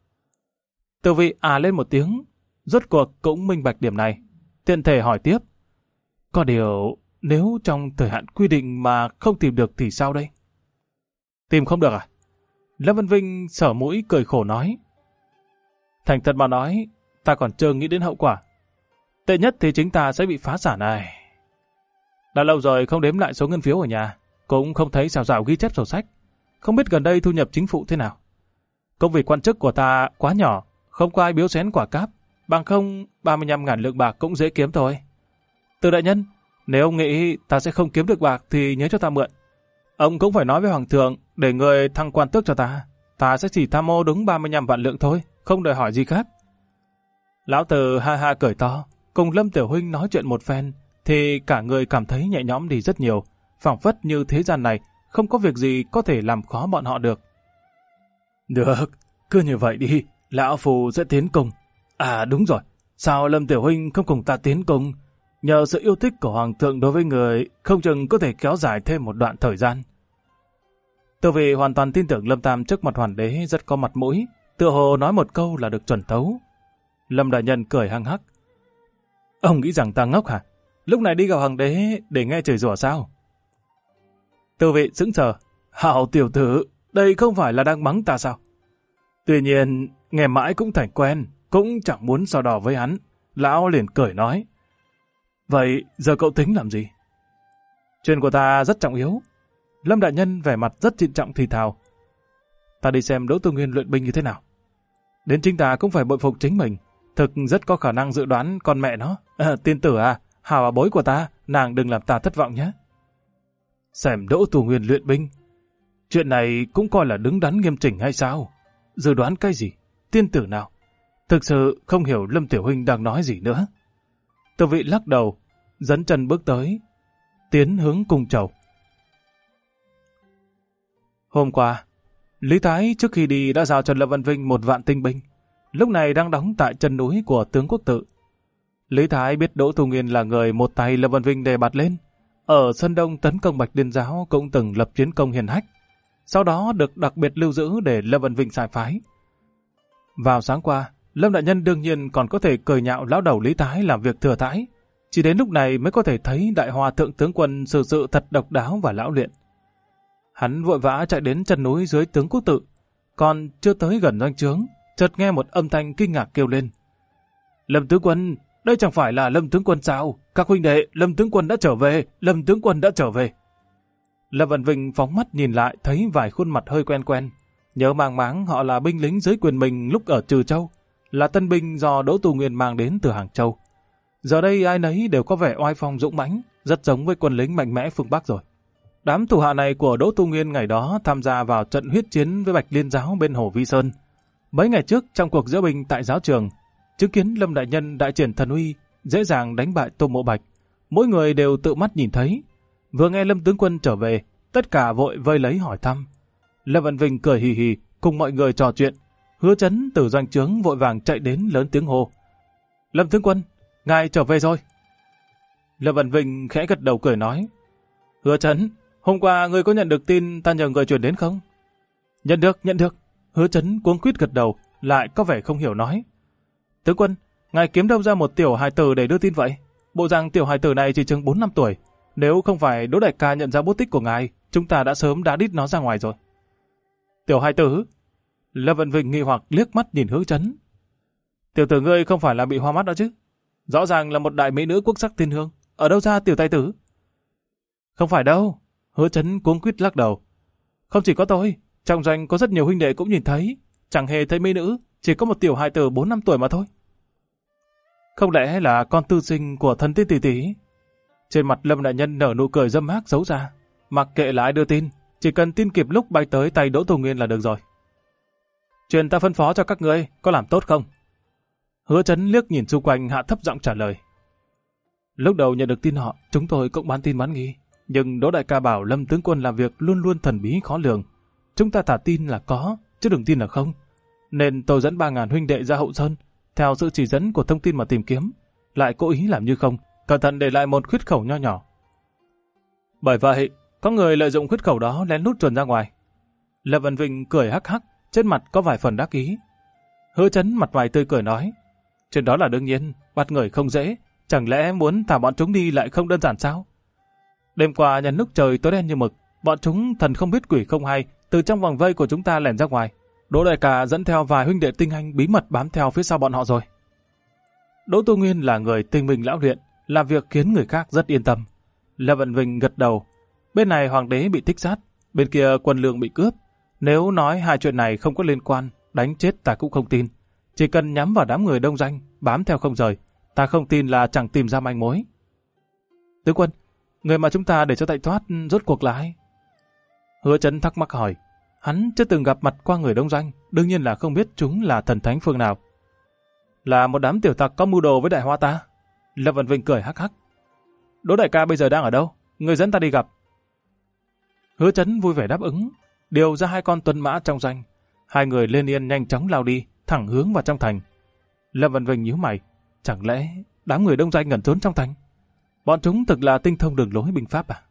Từ vị lên một tiếng, rốt cuộc cũng minh bạch điểm này. Tiện thể hỏi tiếp. Có điều, nếu trong thời hạn quy định mà không tìm được thì sao đây? Tìm không được à? Lâm Văn Vinh sở mũi cười khổ nói. Thành thật mà nói, ta còn chưa nghĩ đến hậu quả. Tệ nhất thì chính ta sẽ bị phá sản này. Đã lâu rồi không đếm lại số ngân phiếu ở nhà, cũng không thấy xào xào ghi chép sổ sách. Không biết gần đây thu nhập chính phủ thế nào. Công việc quan chức của ta quá nhỏ, không có ai biếu xén quả cáp, bằng không 35.000 lượng bạc cũng dễ kiếm thôi. Từ đại nhân, nếu ông nghĩ ta sẽ không kiếm được bạc thì nhớ cho ta mượn. Ông cũng phải nói với Hoàng thượng để người thăng quan tước cho ta. Ta sẽ chỉ tham mô đúng 35 vạn lượng thôi, không đòi hỏi gì khác. Lão Từ ha ha cười to, cùng Lâm Tiểu Huynh nói chuyện một phen, thì cả người cảm thấy nhẹ nhõm đi rất nhiều, phảng phất như thế gian này không có việc gì có thể làm khó bọn họ được. Được, cứ như vậy đi, lão phù sẽ tiến cùng. À đúng rồi, sao Lâm Tiểu Huynh không cùng ta tiến cùng? Nhờ sự yêu thích của Hoàng thượng đối với người, không chừng có thể kéo dài thêm một đoạn thời gian. Từ vì hoàn toàn tin tưởng Lâm Tam trước mặt Hoàng đế rất có mặt mũi, tựa hồ nói một câu là được chuẩn tấu. Lâm đại nhân cười hăng hắc. Ông nghĩ rằng ta ngốc hả? Lúc này đi gặp Hoàng đế để nghe chửi rủa sao? Từ vị sững sờ. Hảo tiểu tử, đây không phải là đang mắng ta sao? Tuy nhiên, nghe mãi cũng thành quen, cũng chẳng muốn so đỏ với hắn. Lão liền cười nói. Vậy giờ cậu tính làm gì? Chuyện của ta rất trọng yếu. Lâm đại nhân vẻ mặt rất trịnh trọng thì thào. Ta đi xem Đỗ Tu Nguyên luyện binh như thế nào. Đến chính ta cũng phải bội phục chính mình. Thực rất có khả năng dự đoán con mẹ nó. Tiên tử à, hào bà bối của ta, nàng đừng làm ta thất vọng nhé. Xem Đỗ Tu Nguyên luyện binh. Chuyện này cũng coi là đứng đắn nghiêm chỉnh hay sao? Dự đoán cái gì? Tiên tử nào? Thực sự không hiểu Lâm Tiểu Huynh đang nói gì nữa. Từ vị lắc đầu, dấn chân bước tới, tiến hướng cung trầu. Hôm qua, Lý Thái trước khi đi đã giao cho Lâm Văn Vinh 1 vạn tinh binh, lúc này đang đóng tại chân núi của tướng quốc tự. Lý Thái biết Đỗ Tu Nguyên là người một tay Lâm Văn Vinh đề bạt lên, ở Sơn Đông tấn công Bạch Liên Giáo cũng từng lập chiến công hiển hách, sau đó được đặc biệt lưu giữ để Lâm Văn Vinh sai phái. Vào sáng qua, Lâm đại nhân đương nhiên còn có thể cười nhạo lão đầu Lý Tái làm việc thừa thãi. Chỉ đến lúc này mới có thể thấy đại hòa thượng tướng quân xử sự thật độc đáo và lão luyện. Hắn vội vã chạy đến chân núi dưới tướng quốc tự, còn chưa tới gần doanh trướng, chợt nghe một âm thanh kinh ngạc kêu lên. Lâm tướng quân, đây chẳng phải là Lâm tướng quân sao? Các huynh đệ, Lâm tướng quân đã trở về, Lâm tướng quân đã trở về. Lâm Vân Vinh phóng mắt nhìn lại thấy vài khuôn mặt hơi quen quen, nhớ màng máng họ là binh lính dưới quyền mình lúc ở Trừ Châu, là tân binh do Đỗ Tu Nguyên mang đến từ Hàng Châu. Giờ đây ai nấy đều có vẻ oai phong dũng mãnh, rất giống với quân lính mạnh mẽ phương Bắc rồi. Đám thủ hạ này của Đỗ Tu Nguyên ngày đó tham gia vào trận huyết chiến với Bạch Liên Giáo bên Hồ Vi Sơn. Mấy ngày trước trong cuộc diễu binh tại giáo trường, chứng kiến Lâm đại nhân đại triển thần uy, dễ dàng đánh bại Tô Mộ Bạch, mỗi người đều tự mắt nhìn thấy. Vừa nghe Lâm tướng quân trở về, tất cả vội vây lấy hỏi thăm. Lâm Văn Vinh cười hì hì cùng mọi người trò chuyện. Hứa Chấn từ doanh trướng vội vàng chạy đến lớn tiếng hô: Lâm tướng quân, ngài trở về rồi. Lâm Văn Vinh khẽ gật đầu cười nói: Hứa Chấn, hôm qua ngươi có nhận được tin ta nhờ người chuyển đến không? Nhận được. Hứa Chấn cuống quýt gật đầu, lại có vẻ không hiểu nói: Tướng quân, ngài kiếm đâu ra một tiểu hài tử để đưa tin vậy? Bộ dạng tiểu hài tử này chỉ chừng 4 năm tuổi. Nếu không phải Đỗ đại ca nhận ra bút tích của ngài, chúng ta đã sớm đá đít nó ra ngoài rồi. Tiểu hài tử? Lâm Vận Vinh nghi hoặc liếc mắt nhìn Hứa Chấn. Tiểu tử ngươi không phải là bị hoa mắt đó chứ? Rõ ràng là một đại mỹ nữ quốc sắc thiên hương, ở đâu ra tiểu tài tử? Không phải đâu. Hứa Chấn cuống quýt lắc đầu. Không chỉ có tôi, trong doanh có rất nhiều huynh đệ cũng nhìn thấy, chẳng hề thấy mỹ nữ, chỉ có một tiểu hài tử 4 năm tuổi mà thôi. Không lẽ là con tư sinh của thân tỷ tỷ? Trên mặt Lâm đại nhân nở nụ cười dâm ác giấu ra. Mặc kệ là ai đưa tin, chỉ cần tin kịp lúc bay tới tay Đỗ Tùng Nguyên là được rồi. Chuyện ta phân phó cho các ngươi có làm tốt không? Hứa Chấn liếc nhìn xung quanh hạ thấp giọng trả lời. Lúc đầu nhận được tin họ, chúng tôi cũng bán tin bán nghi. Nhưng Đỗ đại ca bảo Lâm tướng quân làm việc luôn luôn thần bí khó lường. Chúng ta thả tin là có, chứ đừng tin là không. Nên tôi dẫn 3.000 huynh đệ ra Hậu Sơn, theo sự chỉ dẫn của thông tin mà tìm kiếm, lại cố ý làm như không, cẩn thận để lại một khuyết khẩu nho nhỏ. Bởi vậy, có người lợi dụng khuyết khẩu đó lén lút chuồn ra ngoài. Lâm Văn Vinh cười hắc hắc, trên mặt có vài phần đắc ý. Hứa Chấn mặt mày tươi cười nói: Chuyện đó là đương nhiên, bắt người không dễ, chẳng lẽ muốn thả bọn chúng đi lại không đơn giản sao? Đêm qua nhân lúc trời tối đen như mực, bọn chúng thần không biết quỷ không hay, từ trong vòng vây của chúng ta lẻn ra ngoài. Đỗ đại ca dẫn theo vài huynh đệ tinh anh bí mật bám theo phía sau bọn họ rồi. Đỗ Tu Nguyên là người tinh minh lão luyện, làm việc khiến người khác rất yên tâm. Lâm Vận Vinh gật đầu. Bên này hoàng đế bị thích sát, bên kia quân lương bị cướp. Nếu nói hai chuyện này không có liên quan, đánh chết ta cũng không tin. Chỉ cần nhắm vào đám người đông danh, bám theo không rời, ta không tin là chẳng tìm ra manh mối. Tướng quân, người mà chúng ta để cho chạy thoát rốt cuộc là ai? Hứa Chấn thắc mắc hỏi. Hắn chưa từng gặp mặt qua người đông danh, đương nhiên là không biết chúng là thần thánh phương nào. Là một đám tiểu tặc có mưu đồ với đại hoa ta. Lâm Vận Vinh cười hắc hắc. Đỗ đại ca bây giờ đang ở đâu? Người dẫn ta đi gặp. Hứa Chấn vui vẻ đáp ứng, điều ra 2 con tuấn mã trong doanh. 2 người lên yên nhanh chóng lao đi, thẳng hướng vào trong thành. Lâm Vận Vinh nhíu mày, chẳng lẽ đám người đông danh ngẩn trốn trong thành? Bọn chúng thực là tinh thông đường lối binh pháp à?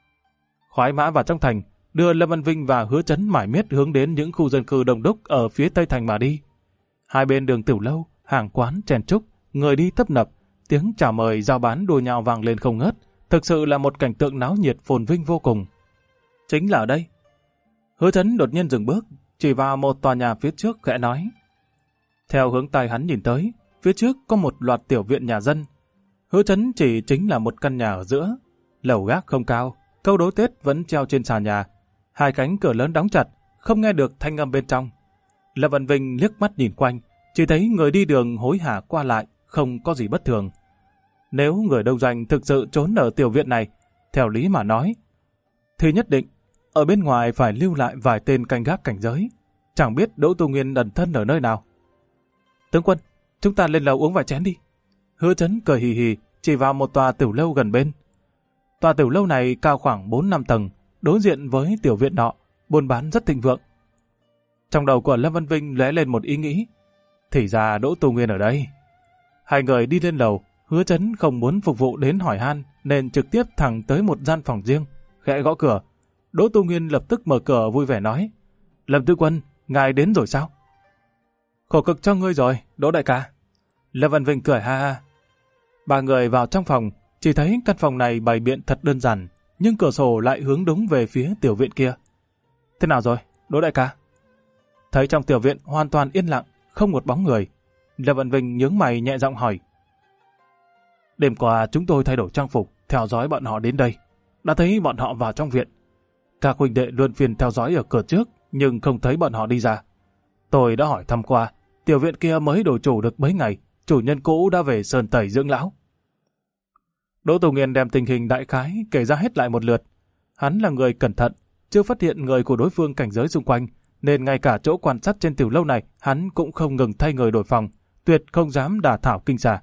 Khoái mã vào trong thành, đưa Lâm Văn Vinh và Hứa Chấn mải miết hướng đến những khu dân cư đông đúc ở phía tây thành mà đi. Hai bên đường tiểu lâu, hàng quán, chèn trúc, người đi tấp nập, tiếng chào mời giao bán đua nhau vang lên không ngớt, thực sự là một cảnh tượng náo nhiệt phồn vinh vô cùng. Chính là ở đây. Hứa Chấn đột nhiên dừng bước, chỉ vào một tòa nhà phía trước khẽ nói. Theo hướng tay hắn nhìn tới, phía trước có một loạt tiểu viện nhà dân. Hứa Chấn chỉ chính là một căn nhà ở giữa, lầu gác không cao, câu đối Tết vẫn treo trên xà nhà, 2 cánh cửa lớn đóng chặt, không nghe được thanh âm bên trong. Lâm Văn Vinh liếc mắt nhìn quanh, chỉ thấy người đi đường hối hả qua lại, không có gì bất thường. Nếu người đông doanh thực sự trốn ở tiểu viện này, theo lý mà nói, thì nhất định ở bên ngoài phải lưu lại vài tên canh gác cảnh giới, chẳng biết Đỗ Tu Nguyên ẩn thân ở nơi nào. Tướng quân, chúng ta lên lầu uống vài chén đi. Hứa Chấn cười hì hì, chỉ vào một tòa tiểu lâu gần bên. Tòa tiểu lâu này cao khoảng 4-5 tầng, đối diện với tiểu viện nọ, buôn bán rất thịnh vượng. Trong đầu của Lâm Văn Vinh lóe lên một ý nghĩ, thì ra Đỗ Tu Nguyên ở đây. 2 người đi lên lầu, Hứa Chấn không muốn phục vụ đến hỏi han, nên trực tiếp thẳng tới một gian phòng riêng, khẽ gõ cửa. Đỗ Tu Nguyên lập tức mở cửa vui vẻ nói, Lâm tướng quân, ngài đến rồi sao? Khổ cực cho ngươi rồi, Đỗ đại ca. Lâm Văn Vinh cười ha ha. Ba người vào trong phòng, chỉ thấy căn phòng này bày biện thật đơn giản, nhưng cửa sổ lại hướng đúng về phía tiểu viện kia. Thế nào rồi, Đỗ đại ca? Thấy trong tiểu viện hoàn toàn yên lặng, không một bóng người. Lâm Văn Vinh nhướng mày nhẹ giọng hỏi. Đêm qua chúng tôi thay đổi trang phục, theo dõi bọn họ đến đây. Đã thấy bọn họ vào trong viện. Các huynh đệ luân phiên theo dõi ở cửa trước, nhưng không thấy bọn họ đi ra. Tôi đã hỏi thăm qua, tiểu viện kia mới đổi chủ được mấy ngày, chủ nhân cũ đã về Sơn Tẩy dưỡng lão. Đỗ Tùng Nghiên đem tình hình đại khái kể ra hết lại một lượt. Hắn là người cẩn thận, chưa phát hiện người của đối phương cảnh giới xung quanh, nên ngay cả chỗ quan sát trên tiểu lâu này hắn cũng không ngừng thay người đổi phòng, tuyệt không dám đả thảo kinh xà.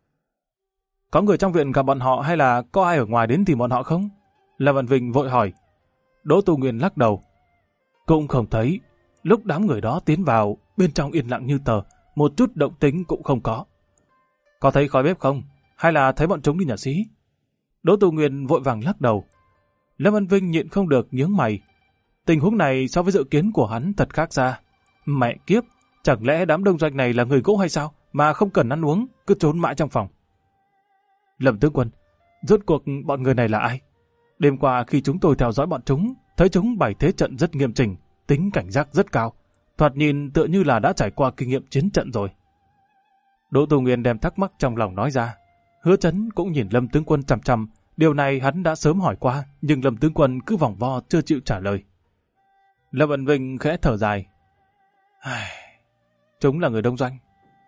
Có người trong viện gặp bọn họ hay là có ai ở ngoài đến tìm bọn họ không? Lâm Văn Vinh vội hỏi. Đỗ Tu Nguyên lắc đầu. Cũng không thấy. Lúc đám người đó tiến vào, bên trong yên lặng như tờ, một chút động tĩnh cũng không có. Có thấy khói bếp không? Hay là thấy bọn chúng đi nhà xí? Đỗ Tu Nguyên vội vàng lắc đầu. Lâm Văn Vinh nhịn không được nhướng mày. Tình huống này so với dự kiến của hắn thật khác xa. Mẹ kiếp, chẳng lẽ đám đông doanh này là người gỗ hay sao, mà không cần ăn uống, cứ trốn mãi trong phòng. Lâm tướng quân, rốt cuộc bọn người này là ai? Đêm qua khi chúng tôi theo dõi bọn chúng, thấy chúng bày thế trận rất nghiêm chỉnh, tính cảnh giác rất cao. Thoạt nhìn tựa như là đã trải qua kinh nghiệm chiến trận rồi. Đỗ Tu Nguyên đem thắc mắc trong lòng nói ra. Hứa Chấn cũng nhìn Lâm tướng quân chằm chằm. Điều này hắn đã sớm hỏi qua, nhưng Lâm tướng quân cứ vòng vo chưa chịu trả lời. Lâm Văn Vinh khẽ thở dài. Chúng là người đông doanh.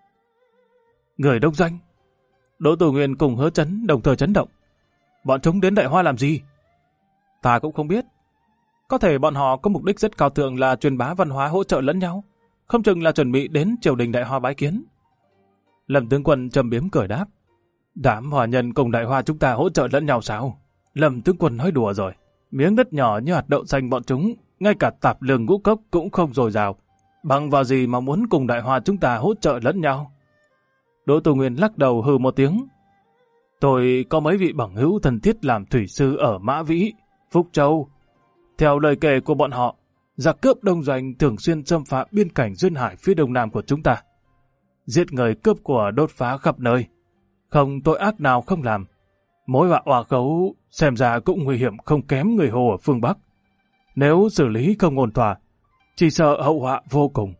Người đông doanh? Đỗ Tu Nguyên cùng Hứa Chấn đồng thời chấn động. Bọn chúng đến Đại Hoa làm gì? Ta cũng không biết. Có thể bọn họ có mục đích rất cao thượng là truyền bá văn hóa hỗ trợ lẫn nhau, không chừng là chuẩn bị đến triều đình Đại Hoa bái kiến. Lâm tướng quân trầm biếm cười đáp. Đám hòa nhân cùng Đại Hoa chúng ta hỗ trợ lẫn nhau sao? Lâm tướng quân nói đùa rồi. Miếng đất nhỏ như hạt đậu xanh bọn chúng, ngay cả tạp lương ngũ cốc cũng không dồi dào. Bằng vào gì mà muốn cùng Đại Hoa chúng ta hỗ trợ lẫn nhau? Đỗ Tu Nguyên lắc đầu hừ một tiếng. Tôi có mấy vị bằng hữu thân thiết làm thủy sư ở Mã Vĩ, Phúc Châu. Theo lời kể của bọn họ, giặc cướp đông doanh thường xuyên xâm phạm biên cảnh duyên hải phía đông nam của chúng ta. Giết người cướp của đốt phá khắp nơi. Không tội ác nào không làm. Mối họa oa khấu xem ra cũng nguy hiểm không kém người Hồ ở phương Bắc. Nếu xử lý không ổn thỏa, chỉ sợ hậu họa vô cùng.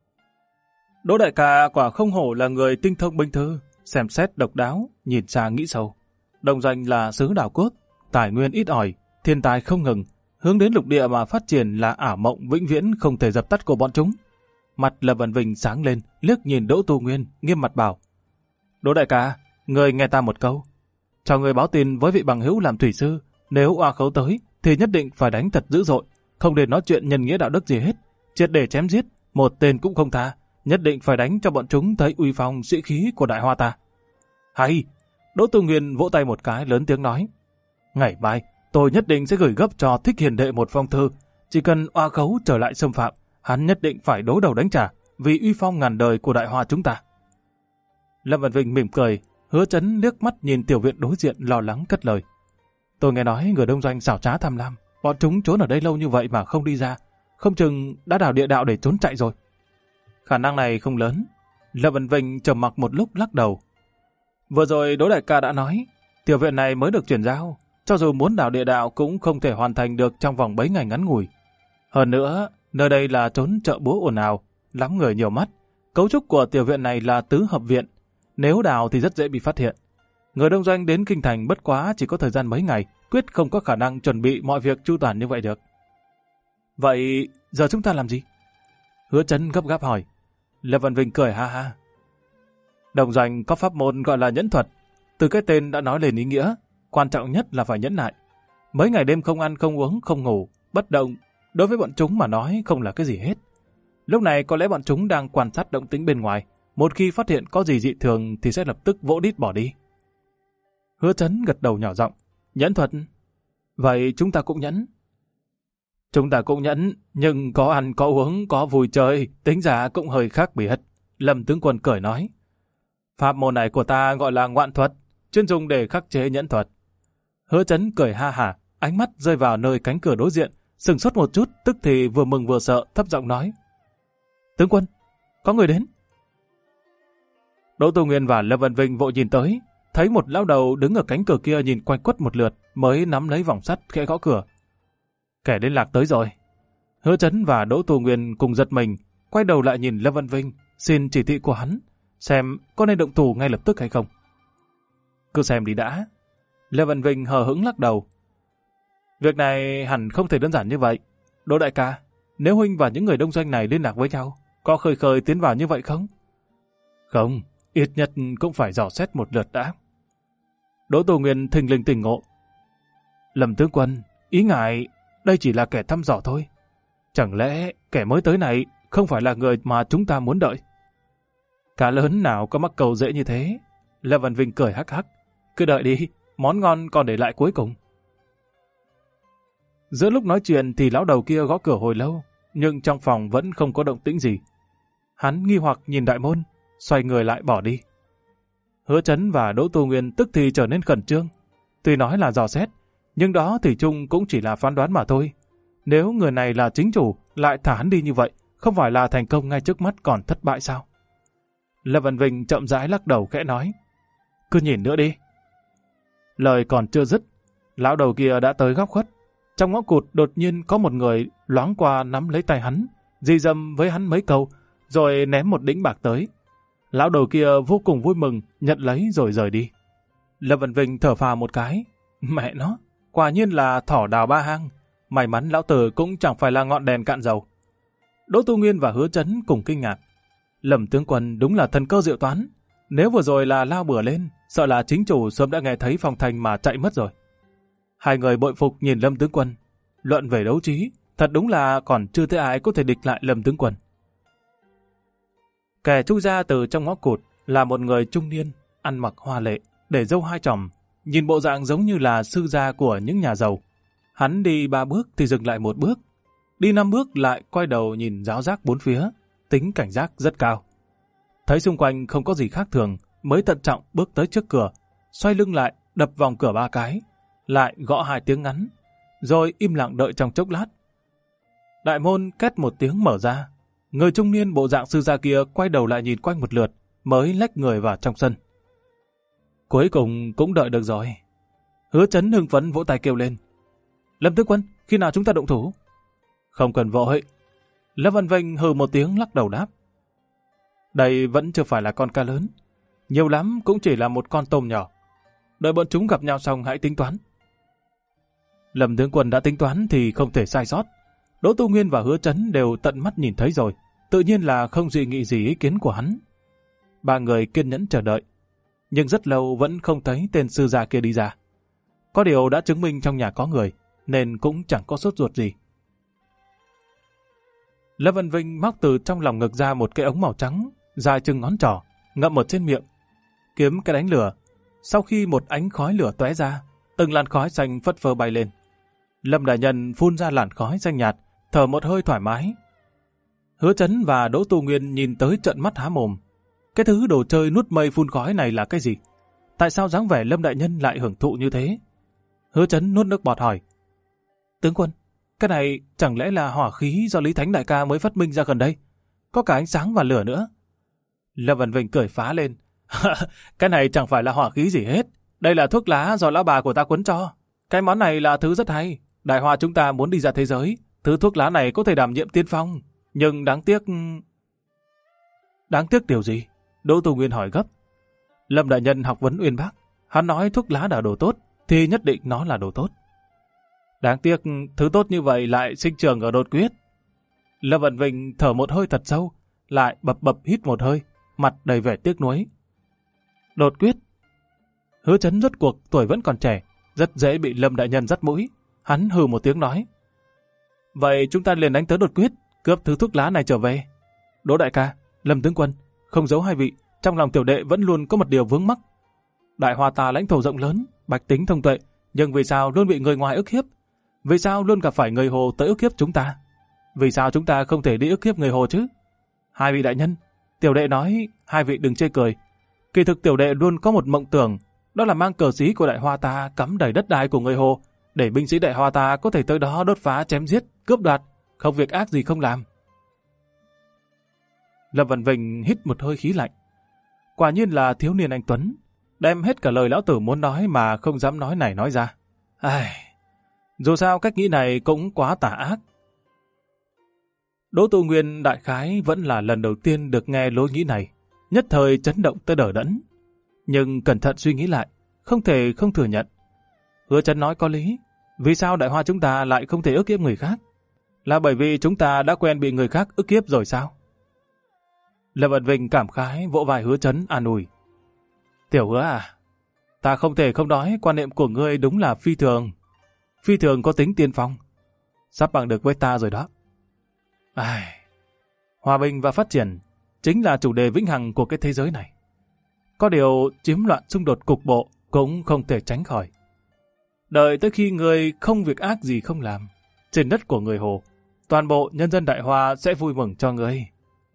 Đỗ đại ca quả không hổ là người tinh thông binh thư, xem xét độc đáo, nhìn xa nghĩ sâu. Đông doanh là xứ đảo quốc, tài nguyên ít ỏi, thiên tài không ngừng, hướng đến lục địa mà phát triển là ảo mộng vĩnh viễn không thể dập tắt của bọn chúng. Mặt Lâm Văn Vinh sáng lên, liếc nhìn Đỗ Tu Nguyên, nghiêm mặt bảo. Đỗ đại ca, người nghe ta một câu. Cho người báo tin với vị bằng hữu làm thủy sư, nếu oa khấu tới thì nhất định phải đánh thật dữ dội, không để nói chuyện nhân nghĩa đạo đức gì hết, triệt để chém giết, một tên cũng không tha, nhất định phải đánh cho bọn chúng thấy uy phong sĩ khí của Đại Hoa ta. Hay! Đỗ Tu Nguyên vỗ tay một cái lớn tiếng nói. Ngày mai, tôi nhất định sẽ gửi gấp cho Thích Hiền đệ một phong thư, chỉ cần oa khấu trở lại xâm phạm, hắn nhất định phải đối đầu đánh trả, vì uy phong ngàn đời của Đại Hoa chúng ta. Lâm Văn Vinh mỉm cười, Hứa Chấn liếc mắt nhìn tiểu viện đối diện lo lắng cất lời. Tôi nghe nói người đông doanh xảo trá tham lam, bọn chúng trốn ở đây lâu như vậy mà không đi ra, không chừng đã đào địa đạo để trốn chạy rồi. Khả năng này không lớn. Lâm Văn Vinh trầm mặc một lúc lắc đầu. Vừa rồi Đỗ đại ca đã nói, tiểu viện này mới được chuyển giao, cho dù muốn đào địa đạo cũng không thể hoàn thành được trong vòng mấy ngày ngắn ngủi. Hơn nữa, nơi đây là trốn chợ búa ồn ào, lắm người nhiều mắt. Cấu trúc của tiểu viện này là tứ hợp viện, nếu đào thì rất dễ bị phát hiện. Người đông doanh đến kinh thành bất quá chỉ có thời gian mấy ngày, quyết không có khả năng chuẩn bị mọi việc chu toàn như vậy được. Vậy giờ chúng ta làm gì? Hứa Chấn gấp gáp hỏi. Lâm Văn Vinh cười ha ha. Đông doanh có pháp môn gọi là nhẫn thuật, từ cái tên đã nói lên ý nghĩa, quan trọng nhất là phải nhẫn nại. Mấy ngày đêm không ăn không uống không ngủ, bất động, đối với bọn chúng mà nói không là cái gì hết. Lúc này có lẽ bọn chúng đang quan sát động tĩnh bên ngoài, một khi phát hiện có gì dị thường thì sẽ lập tức vỗ đít bỏ đi. Hứa Chấn gật đầu nhỏ giọng. Nhẫn thuật? Vậy chúng ta cũng nhẫn. Chúng ta cũng nhẫn, nhưng có ăn có uống có vui chơi, tính ra cũng hơi khác biệt. Lâm tướng quân cười nói. Pháp môn này của ta gọi là ngoạn thuật, chuyên dùng để khắc chế nhẫn thuật. Hứa Chấn cười ha hả, ánh mắt rơi vào nơi cánh cửa đối diện, sừng sốt một chút, tức thì vừa mừng vừa sợ, thấp giọng nói. Tướng quân, có người đến. Đỗ Tu Nguyên và Lâm Văn Vinh vội nhìn tới, thấy một lão đầu đứng ở cánh cửa kia nhìn quanh quất một lượt, mới nắm lấy vòng sắt khẽ gõ cửa. Kẻ liên lạc tới rồi. Hứa Chấn và Đỗ Tu Nguyên cùng giật mình, quay đầu lại nhìn Lâm Văn Vinh, xin chỉ thị của hắn, xem có nên động thủ ngay lập tức hay không. Cứ xem đi đã. Lâm Văn Vinh hờ hững lắc đầu. Việc này hẳn không thể đơn giản như vậy. Đỗ đại ca, nếu huynh và những người đông doanh này liên lạc với nhau, có khơi khơi tiến vào như vậy không? Không, ít nhất cũng phải dò xét một lượt đã. Đỗ Tu Nguyên thình lình tỉnh ngộ. Lâm tướng quân, ý ngài đây chỉ là kẻ thăm dò thôi. Chẳng lẽ kẻ mới tới này không phải là người mà chúng ta muốn đợi? Cá lớn nào có mắc câu dễ như thế? Lâm Văn Vinh cười hắc hắc. Cứ đợi đi, món ngon còn để lại cuối cùng. Giữa lúc nói chuyện thì lão đầu kia gõ cửa hồi lâu, nhưng trong phòng vẫn không có động tĩnh gì. Hắn nghi hoặc nhìn đại môn, xoay người lại bỏ đi. Hứa Chấn và Đỗ Tu Nguyên tức thì trở nên khẩn trương. Tuy nói là dò xét, nhưng đó thủy chung cũng chỉ là phán đoán mà thôi. Nếu người này là chính chủ, lại thả hắn đi như vậy, không phải là thành công ngay trước mắt còn thất bại sao? Lâm Văn Vinh chậm rãi lắc đầu khẽ nói. Cứ nhìn nữa đi. Lời còn chưa dứt, lão đầu kia đã tới góc khuất. Trong ngõ cụt đột nhiên có một người loáng qua nắm lấy tay hắn, dì dầm với hắn mấy câu, rồi ném một đĩnh bạc tới. Lão đầu kia vô cùng vui mừng, nhận lấy rồi rời đi. Lâm Văn Vinh thở phào một cái. Mẹ nó, quả nhiên là thỏ đào ba hang. May mắn lão tử cũng chẳng phải là ngọn đèn cạn dầu. Đỗ Tu Nguyên và Hứa Chấn cùng kinh ngạc. Lâm tướng quân đúng là thần cơ diệu toán. Nếu vừa rồi là lao bừa lên, sợ là chính chủ sớm đã nghe thấy phong thanh mà chạy mất rồi. Hai người bội phục nhìn Lâm tướng quân. Luận về đấu trí, thật đúng là còn chưa thấy ai có thể địch lại Lâm tướng quân. Kẻ chui ra từ trong ngõ cụt là một người trung niên, ăn mặc hoa lệ, để râu hai chòm, nhìn bộ dạng giống như là sư gia của những nhà giàu. Hắn đi 3 bước thì dừng lại 1 bước, đi 5 bước lại quay đầu nhìn ráo rác bốn phía, tính cảnh giác rất cao. Thấy xung quanh không có gì khác thường, mới thận trọng bước tới trước cửa, xoay lưng lại, đập vòng cửa 3 cái, lại gõ 2 tiếng ngắn, rồi im lặng đợi trong chốc lát. Đại môn két một tiếng mở ra, người trung niên bộ dạng sư gia kia quay đầu lại nhìn quanh một lượt, mới lách người vào trong sân. Cuối cùng cũng đợi được rồi. Hứa Chấn hưng phấn vỗ tay kêu lên. Lâm tướng quân, khi nào chúng ta động thủ? Không cần vội. Lâm Văn Vinh hừ một tiếng lắc đầu đáp. Đây vẫn chưa phải là con cá lớn. Nhiều lắm cũng chỉ là một con tôm nhỏ. Đợi bọn chúng gặp nhau xong hãy tính toán. Lâm tướng quân đã tính toán thì không thể sai sót. Đỗ Tu Nguyên và Hứa Chấn đều tận mắt nhìn thấy rồi. Tự nhiên là không dị nghị gì ý kiến của hắn. 3 người kiên nhẫn chờ đợi. Nhưng rất lâu vẫn không thấy tên sư gia kia đi ra. Có điều đã chứng minh trong nhà có người, nên cũng chẳng có sốt ruột gì. Lâm Văn Vinh móc từ trong lòng ngực ra một cái ống màu trắng, dài chừng ngón trỏ, ngậm ở trên miệng. Kiếm cái đánh lửa. Sau khi một ánh khói lửa tóe ra, từng làn khói xanh phất phơ bay lên. Lâm đại nhân phun ra làn khói xanh nhạt, thở một hơi thoải mái. Hứa Chấn và Đỗ Tu Nguyên nhìn tới trợn mắt há mồm. Cái thứ đồ chơi nuốt mây phun khói này là cái gì? Tại sao dáng vẻ Lâm đại nhân lại hưởng thụ như thế? Hứa Chấn nuốt nước bọt hỏi. Tướng quân, cái này chẳng lẽ là hỏa khí do Lý Thánh đại ca mới phát minh ra gần đây? Có cả ánh sáng và lửa nữa. Lâm Văn Vinh cười phá lên. Cái này chẳng phải là hỏa khí gì hết. Đây là thuốc lá do lão bà của ta quấn cho. Cái món này là thứ rất hay. Đại Hoa chúng ta muốn đi ra thế giới. Thứ thuốc lá này có thể đảm nhiệm tiên phong. Nhưng đáng tiếc... Đáng tiếc điều gì? Đỗ Tu Nguyên hỏi gấp. Lâm đại nhân học vấn uyên bác. Hắn nói thuốc lá là đồ tốt, thì nhất định nó là đồ tốt. Đáng tiếc thứ tốt như vậy lại sinh trưởng ở đột quyết. Lâm Văn Vinh thở một hơi thật sâu, lại bập bập hít một hơi, mặt đầy vẻ tiếc nuối. Đột quyết. Hứa Chấn rốt cuộc tuổi vẫn còn trẻ, rất dễ bị Lâm đại nhân dắt mũi. Hắn hừ một tiếng nói. Vậy chúng ta liền đánh tới đột quyết, cướp thứ thuốc lá này trở về. Đỗ đại ca, Lâm tướng quân, không giấu hai vị, trong lòng tiểu đệ vẫn luôn có một điều vướng mắc. Đại Hoa ta lãnh thổ rộng lớn, bách tính thông tuệ, nhưng vì sao luôn bị người ngoài ức hiếp? Vì sao luôn gặp phải người Hồ tới ức hiếp chúng ta? Vì sao chúng ta không thể đi ức hiếp người Hồ chứ? Hai vị đại nhân, tiểu đệ nói hai vị đừng chê cười. Kỳ thực tiểu đệ luôn có một mộng tưởng, đó là mang cờ xí của Đại Hoa ta cắm đầy đất đai của người Hồ, để binh sĩ Đại Hoa ta có thể tới đó đốt phá chém giết, cướp đoạt, không việc ác gì không làm. Lâm Văn Vinh hít một hơi khí lạnh. Quả nhiên là thiếu niên anh Tuấn, đem hết cả lời lão tử muốn nói mà không dám nói này nói ra. Dù sao cách nghĩ này cũng quá tà ác. Đỗ Tu Nguyên đại khái vẫn là lần đầu tiên được nghe lối nghĩ này, nhất thời chấn động tới đờ đẫn. Nhưng cẩn thận suy nghĩ lại, không thể không thừa nhận. Hứa Chấn nói có lý, vì sao Đại Hoa chúng ta lại không thể ức hiếp người khác? Là bởi vì chúng ta đã quen bị người khác ức hiếp rồi sao? Lâm Ẩn Vinh cảm khái vỗ vai Hứa Chấn an ủi. Tiểu Hứa à, ta không thể không nói quan niệm của ngươi đúng là phi thường. Phi thường có tính tiên phong. Sắp bằng được với ta rồi đó. Hòa bình và phát triển chính là chủ đề vĩnh hằng của cái thế giới này. Có điều chiếm loạn xung đột cục bộ cũng không thể tránh khỏi. Đợi tới khi người không việc ác gì không làm, trên đất của người Hồ, toàn bộ nhân dân Đại Hoa sẽ vui mừng cho người.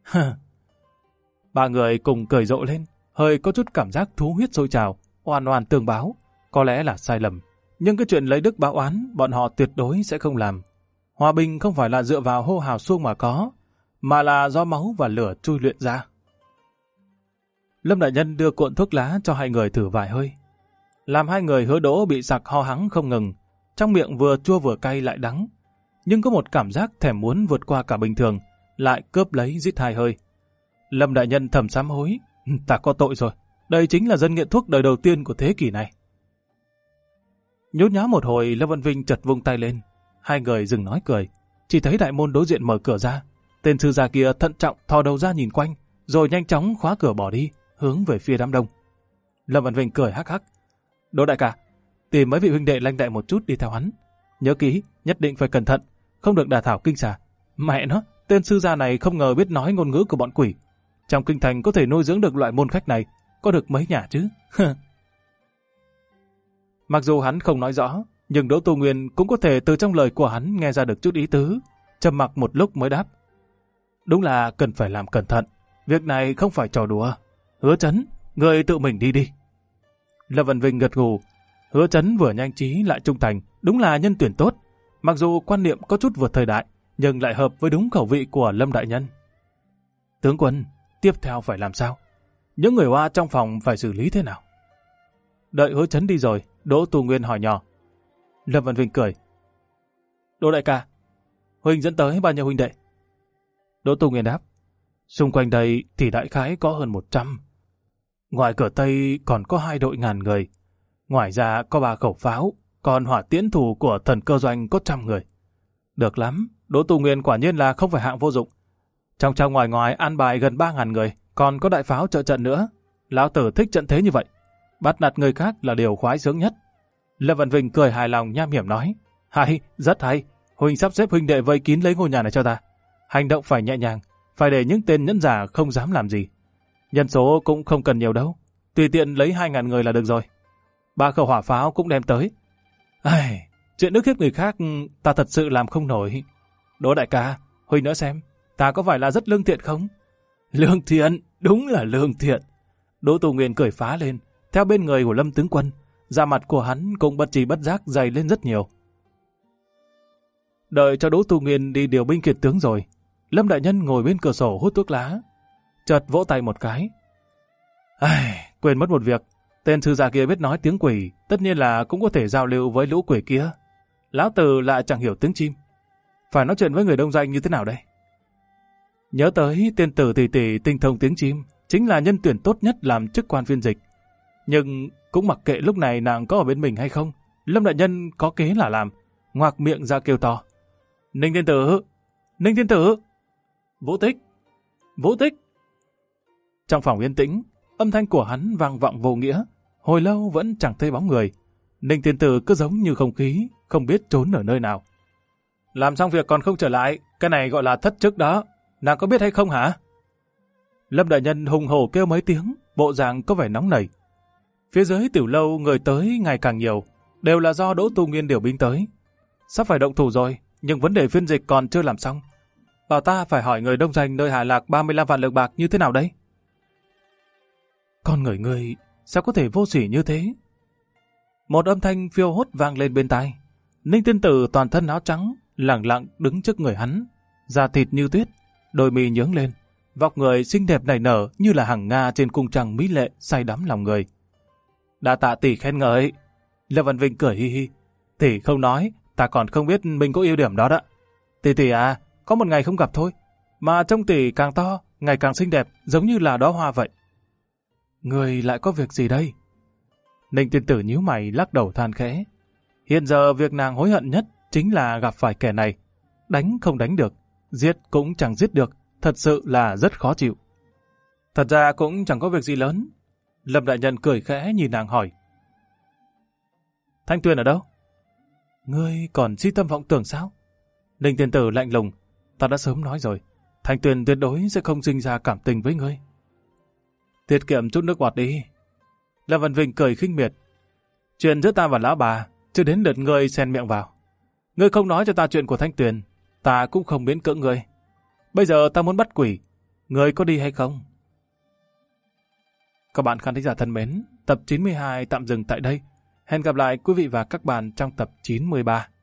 Ba người cùng cười rộ lên, hơi có chút cảm giác thú huyết sôi trào, oan oan tương báo. Có lẽ là sai lầm, nhưng cái chuyện lấy đức báo oán bọn họ tuyệt đối sẽ không làm. Hòa bình không phải là dựa vào hô hào suông mà có, mà là do máu và lửa chui luyện ra. Lâm đại nhân đưa cuộn thuốc lá cho hai người thử vài hơi, làm hai người Hứa Đỗ bị sặc ho hắng không ngừng, trong miệng vừa chua vừa cay lại đắng, nhưng có một cảm giác thèm muốn vượt qua cả bình thường, lại cướp lấy rít hai hơi. Lâm đại nhân thầm sám hối, ta có tội rồi, đây chính là dân nghiện thuốc đời đầu tiên của thế kỷ này. Nhút nháo một hồi, Lâm Văn Vinh chợt vung tay lên, hai người dừng nói cười, chỉ thấy đại môn đối diện mở cửa ra, tên sư già kia thận trọng thò đầu ra nhìn quanh, rồi nhanh chóng khóa cửa bỏ đi, hướng về phía đám đông. Lâm Văn Vinh cười hắc hắc, Đỗ đại ca, tìm mấy vị huynh đệ lanh đại một chút đi theo hắn, nhớ kỹ, nhất định phải cẩn thận, không được đả thảo kinh xà. Mẹ nó, tên sư gia này không ngờ biết nói ngôn ngữ của bọn quỷ, trong kinh thành có thể nuôi dưỡng được loại môn khách này, có được mấy nhà chứ? Mặc dù hắn không nói rõ, nhưng Đỗ Tu Nguyên cũng có thể từ trong lời của hắn nghe ra được chút ý tứ, trầm mặc một lúc mới đáp. Đúng là cần phải làm cẩn thận, việc này không phải trò đùa. Hứa Chấn, người tự mình đi đi. Lâm Văn Vinh gật gù, Hứa Chấn vừa nhanh trí lại trung thành, đúng là nhân tuyển tốt. Mặc dù quan niệm có chút vượt thời đại, nhưng lại hợp với đúng khẩu vị của Lâm đại nhân. Tướng quân, tiếp theo phải làm sao? Những người Hoa trong phòng phải xử lý thế nào? Đợi Hứa Chấn đi rồi, Đỗ Tu Nguyên hỏi nhỏ. Lâm Văn Vinh cười. Đỗ đại ca, huynh dẫn tới bao nhiêu huynh đệ? Đỗ Tu Nguyên đáp. Xung quanh đây thì đại khái có hơn 100. Ngoài cửa Tây còn có 2 đội ngàn người. Ngoài ra có 3 khẩu pháo, còn hỏa tiễn thủ của thần cơ doanh có 100 người. Được lắm, Đỗ Tu Nguyên quả nhiên là không phải hạng vô dụng. Trong ngoài ngoài an bài gần 3.000 người, còn có đại pháo trợ trận nữa. Lão tử thích trận thế như vậy. Bắt nạt người khác là điều khoái sướng nhất. Lâm Văn Vinh cười hài lòng nham hiểm nói. Hay, rất hay. Huynh sắp xếp huynh đệ vây kín lấy ngôi nhà này cho ta. Hành động phải nhẹ nhàng, phải để những tên nhẫn giả không dám làm gì. Nhân số cũng không cần nhiều đâu, tùy tiện lấy 2.000 người là được rồi. 3 khẩu hỏa pháo cũng đem tới. Chuyện ức hiếp người khác ta thật sự làm không nổi. Đỗ đại ca, huynh nói xem, ta có phải là rất lương thiện không? Lương thiện, đúng là lương thiện. Đỗ Tu Nguyên cười phá lên, theo bên người của Lâm tướng quân, da mặt của hắn cũng bất tri bất giác dày lên rất nhiều. Đợi cho Đỗ Tu Nguyên đi điều binh kiệt tướng rồi, Lâm đại nhân ngồi bên cửa sổ hút thuốc lá, chợt vỗ tay một cái. Quên mất một việc, tên sư già kia biết nói tiếng quỷ, tất nhiên là cũng có thể giao lưu với lũ quỷ kia. Lão tử lại chẳng hiểu tiếng chim, phải nói chuyện với người đông doanh như thế nào đây? Nhớ tới tên tử tỷ tỷ tinh thông tiếng chim, chính là nhân tuyển tốt nhất làm chức quan phiên dịch. Nhưng cũng mặc kệ lúc này nàng có ở bên mình hay không, Lâm đại nhân có kế là làm, ngoạc miệng ra kêu to. Ninh thiên tử! Ninh thiên tử! Vũ Tích! Vũ Tích! Trong phòng yên tĩnh, âm thanh của hắn vang vọng vô nghĩa, hồi lâu vẫn chẳng thấy bóng người. Ninh thiên tử cứ giống như không khí, không biết trốn ở nơi nào. Làm xong việc còn không trở lại, cái này gọi là thất chức đó. Nàng có biết hay không hả? Lâm đại nhân hùng hổ kêu mấy tiếng, bộ dạng có vẻ nóng nảy. Phía dưới tiểu lâu người tới ngày càng nhiều, đều là do Đỗ Tu Nguyên điều binh tới. Sắp phải động thủ rồi, nhưng vấn đề phiên dịch còn chưa làm xong. Bảo ta phải hỏi người đông doanh nơi hạ lạc 35 vạn lượng bạc như thế nào đấy? Con người ngươi sao có thể vô sỉ như thế? Một âm thanh phiêu hốt vang lên bên tai. Ninh tiên tử toàn thân áo trắng, lẳng lặng đứng trước người hắn, da thịt như tuyết, đôi mi nhướng lên, Vóc người xinh đẹp nảy nở như là hàng Nga trên cung trăng mỹ lệ say đắm lòng người. Đa tạ tỷ khen ngợi. Lâm Văn Vinh cười hi hi. Tỷ không nói, ta còn không biết mình có ưu điểm đó đó. Tỷ à, có một ngày không gặp thôi, mà trông tỷ càng to, ngày càng xinh đẹp, giống như là đóa hoa vậy. Người lại có việc gì đây? Ninh tiên tử nhíu mày lắc đầu than khẽ. Hiện giờ việc nàng hối hận nhất chính là gặp phải kẻ này. Đánh không đánh được, giết cũng chẳng giết được, thật sự là rất khó chịu. Thật ra cũng chẳng có việc gì lớn. Lâm đại nhân cười khẽ nhìn nàng hỏi. Thanh Tuyền ở đâu? Ngươi còn si tâm vọng tưởng sao? Ninh tiên tử lạnh lùng. Ta đã sớm nói rồi, Thanh Tuyền tuyệt đối sẽ không sinh ra cảm tình với ngươi. Tiết kiệm chút nước bọt đi. Lâm Văn Vinh cười khinh miệt. Chuyện giữa ta và lão bà chưa đến lượt ngươi xen miệng vào. Ngươi không nói cho ta chuyện của Thanh Tuyền, ta cũng không miễn cưỡng ngươi. Bây giờ ta muốn bắt quỷ, ngươi có đi hay không? Các bạn khán thính giả thân mến, tập 92 tạm dừng tại đây. Hẹn gặp lại quý vị và các bạn trong tập 93.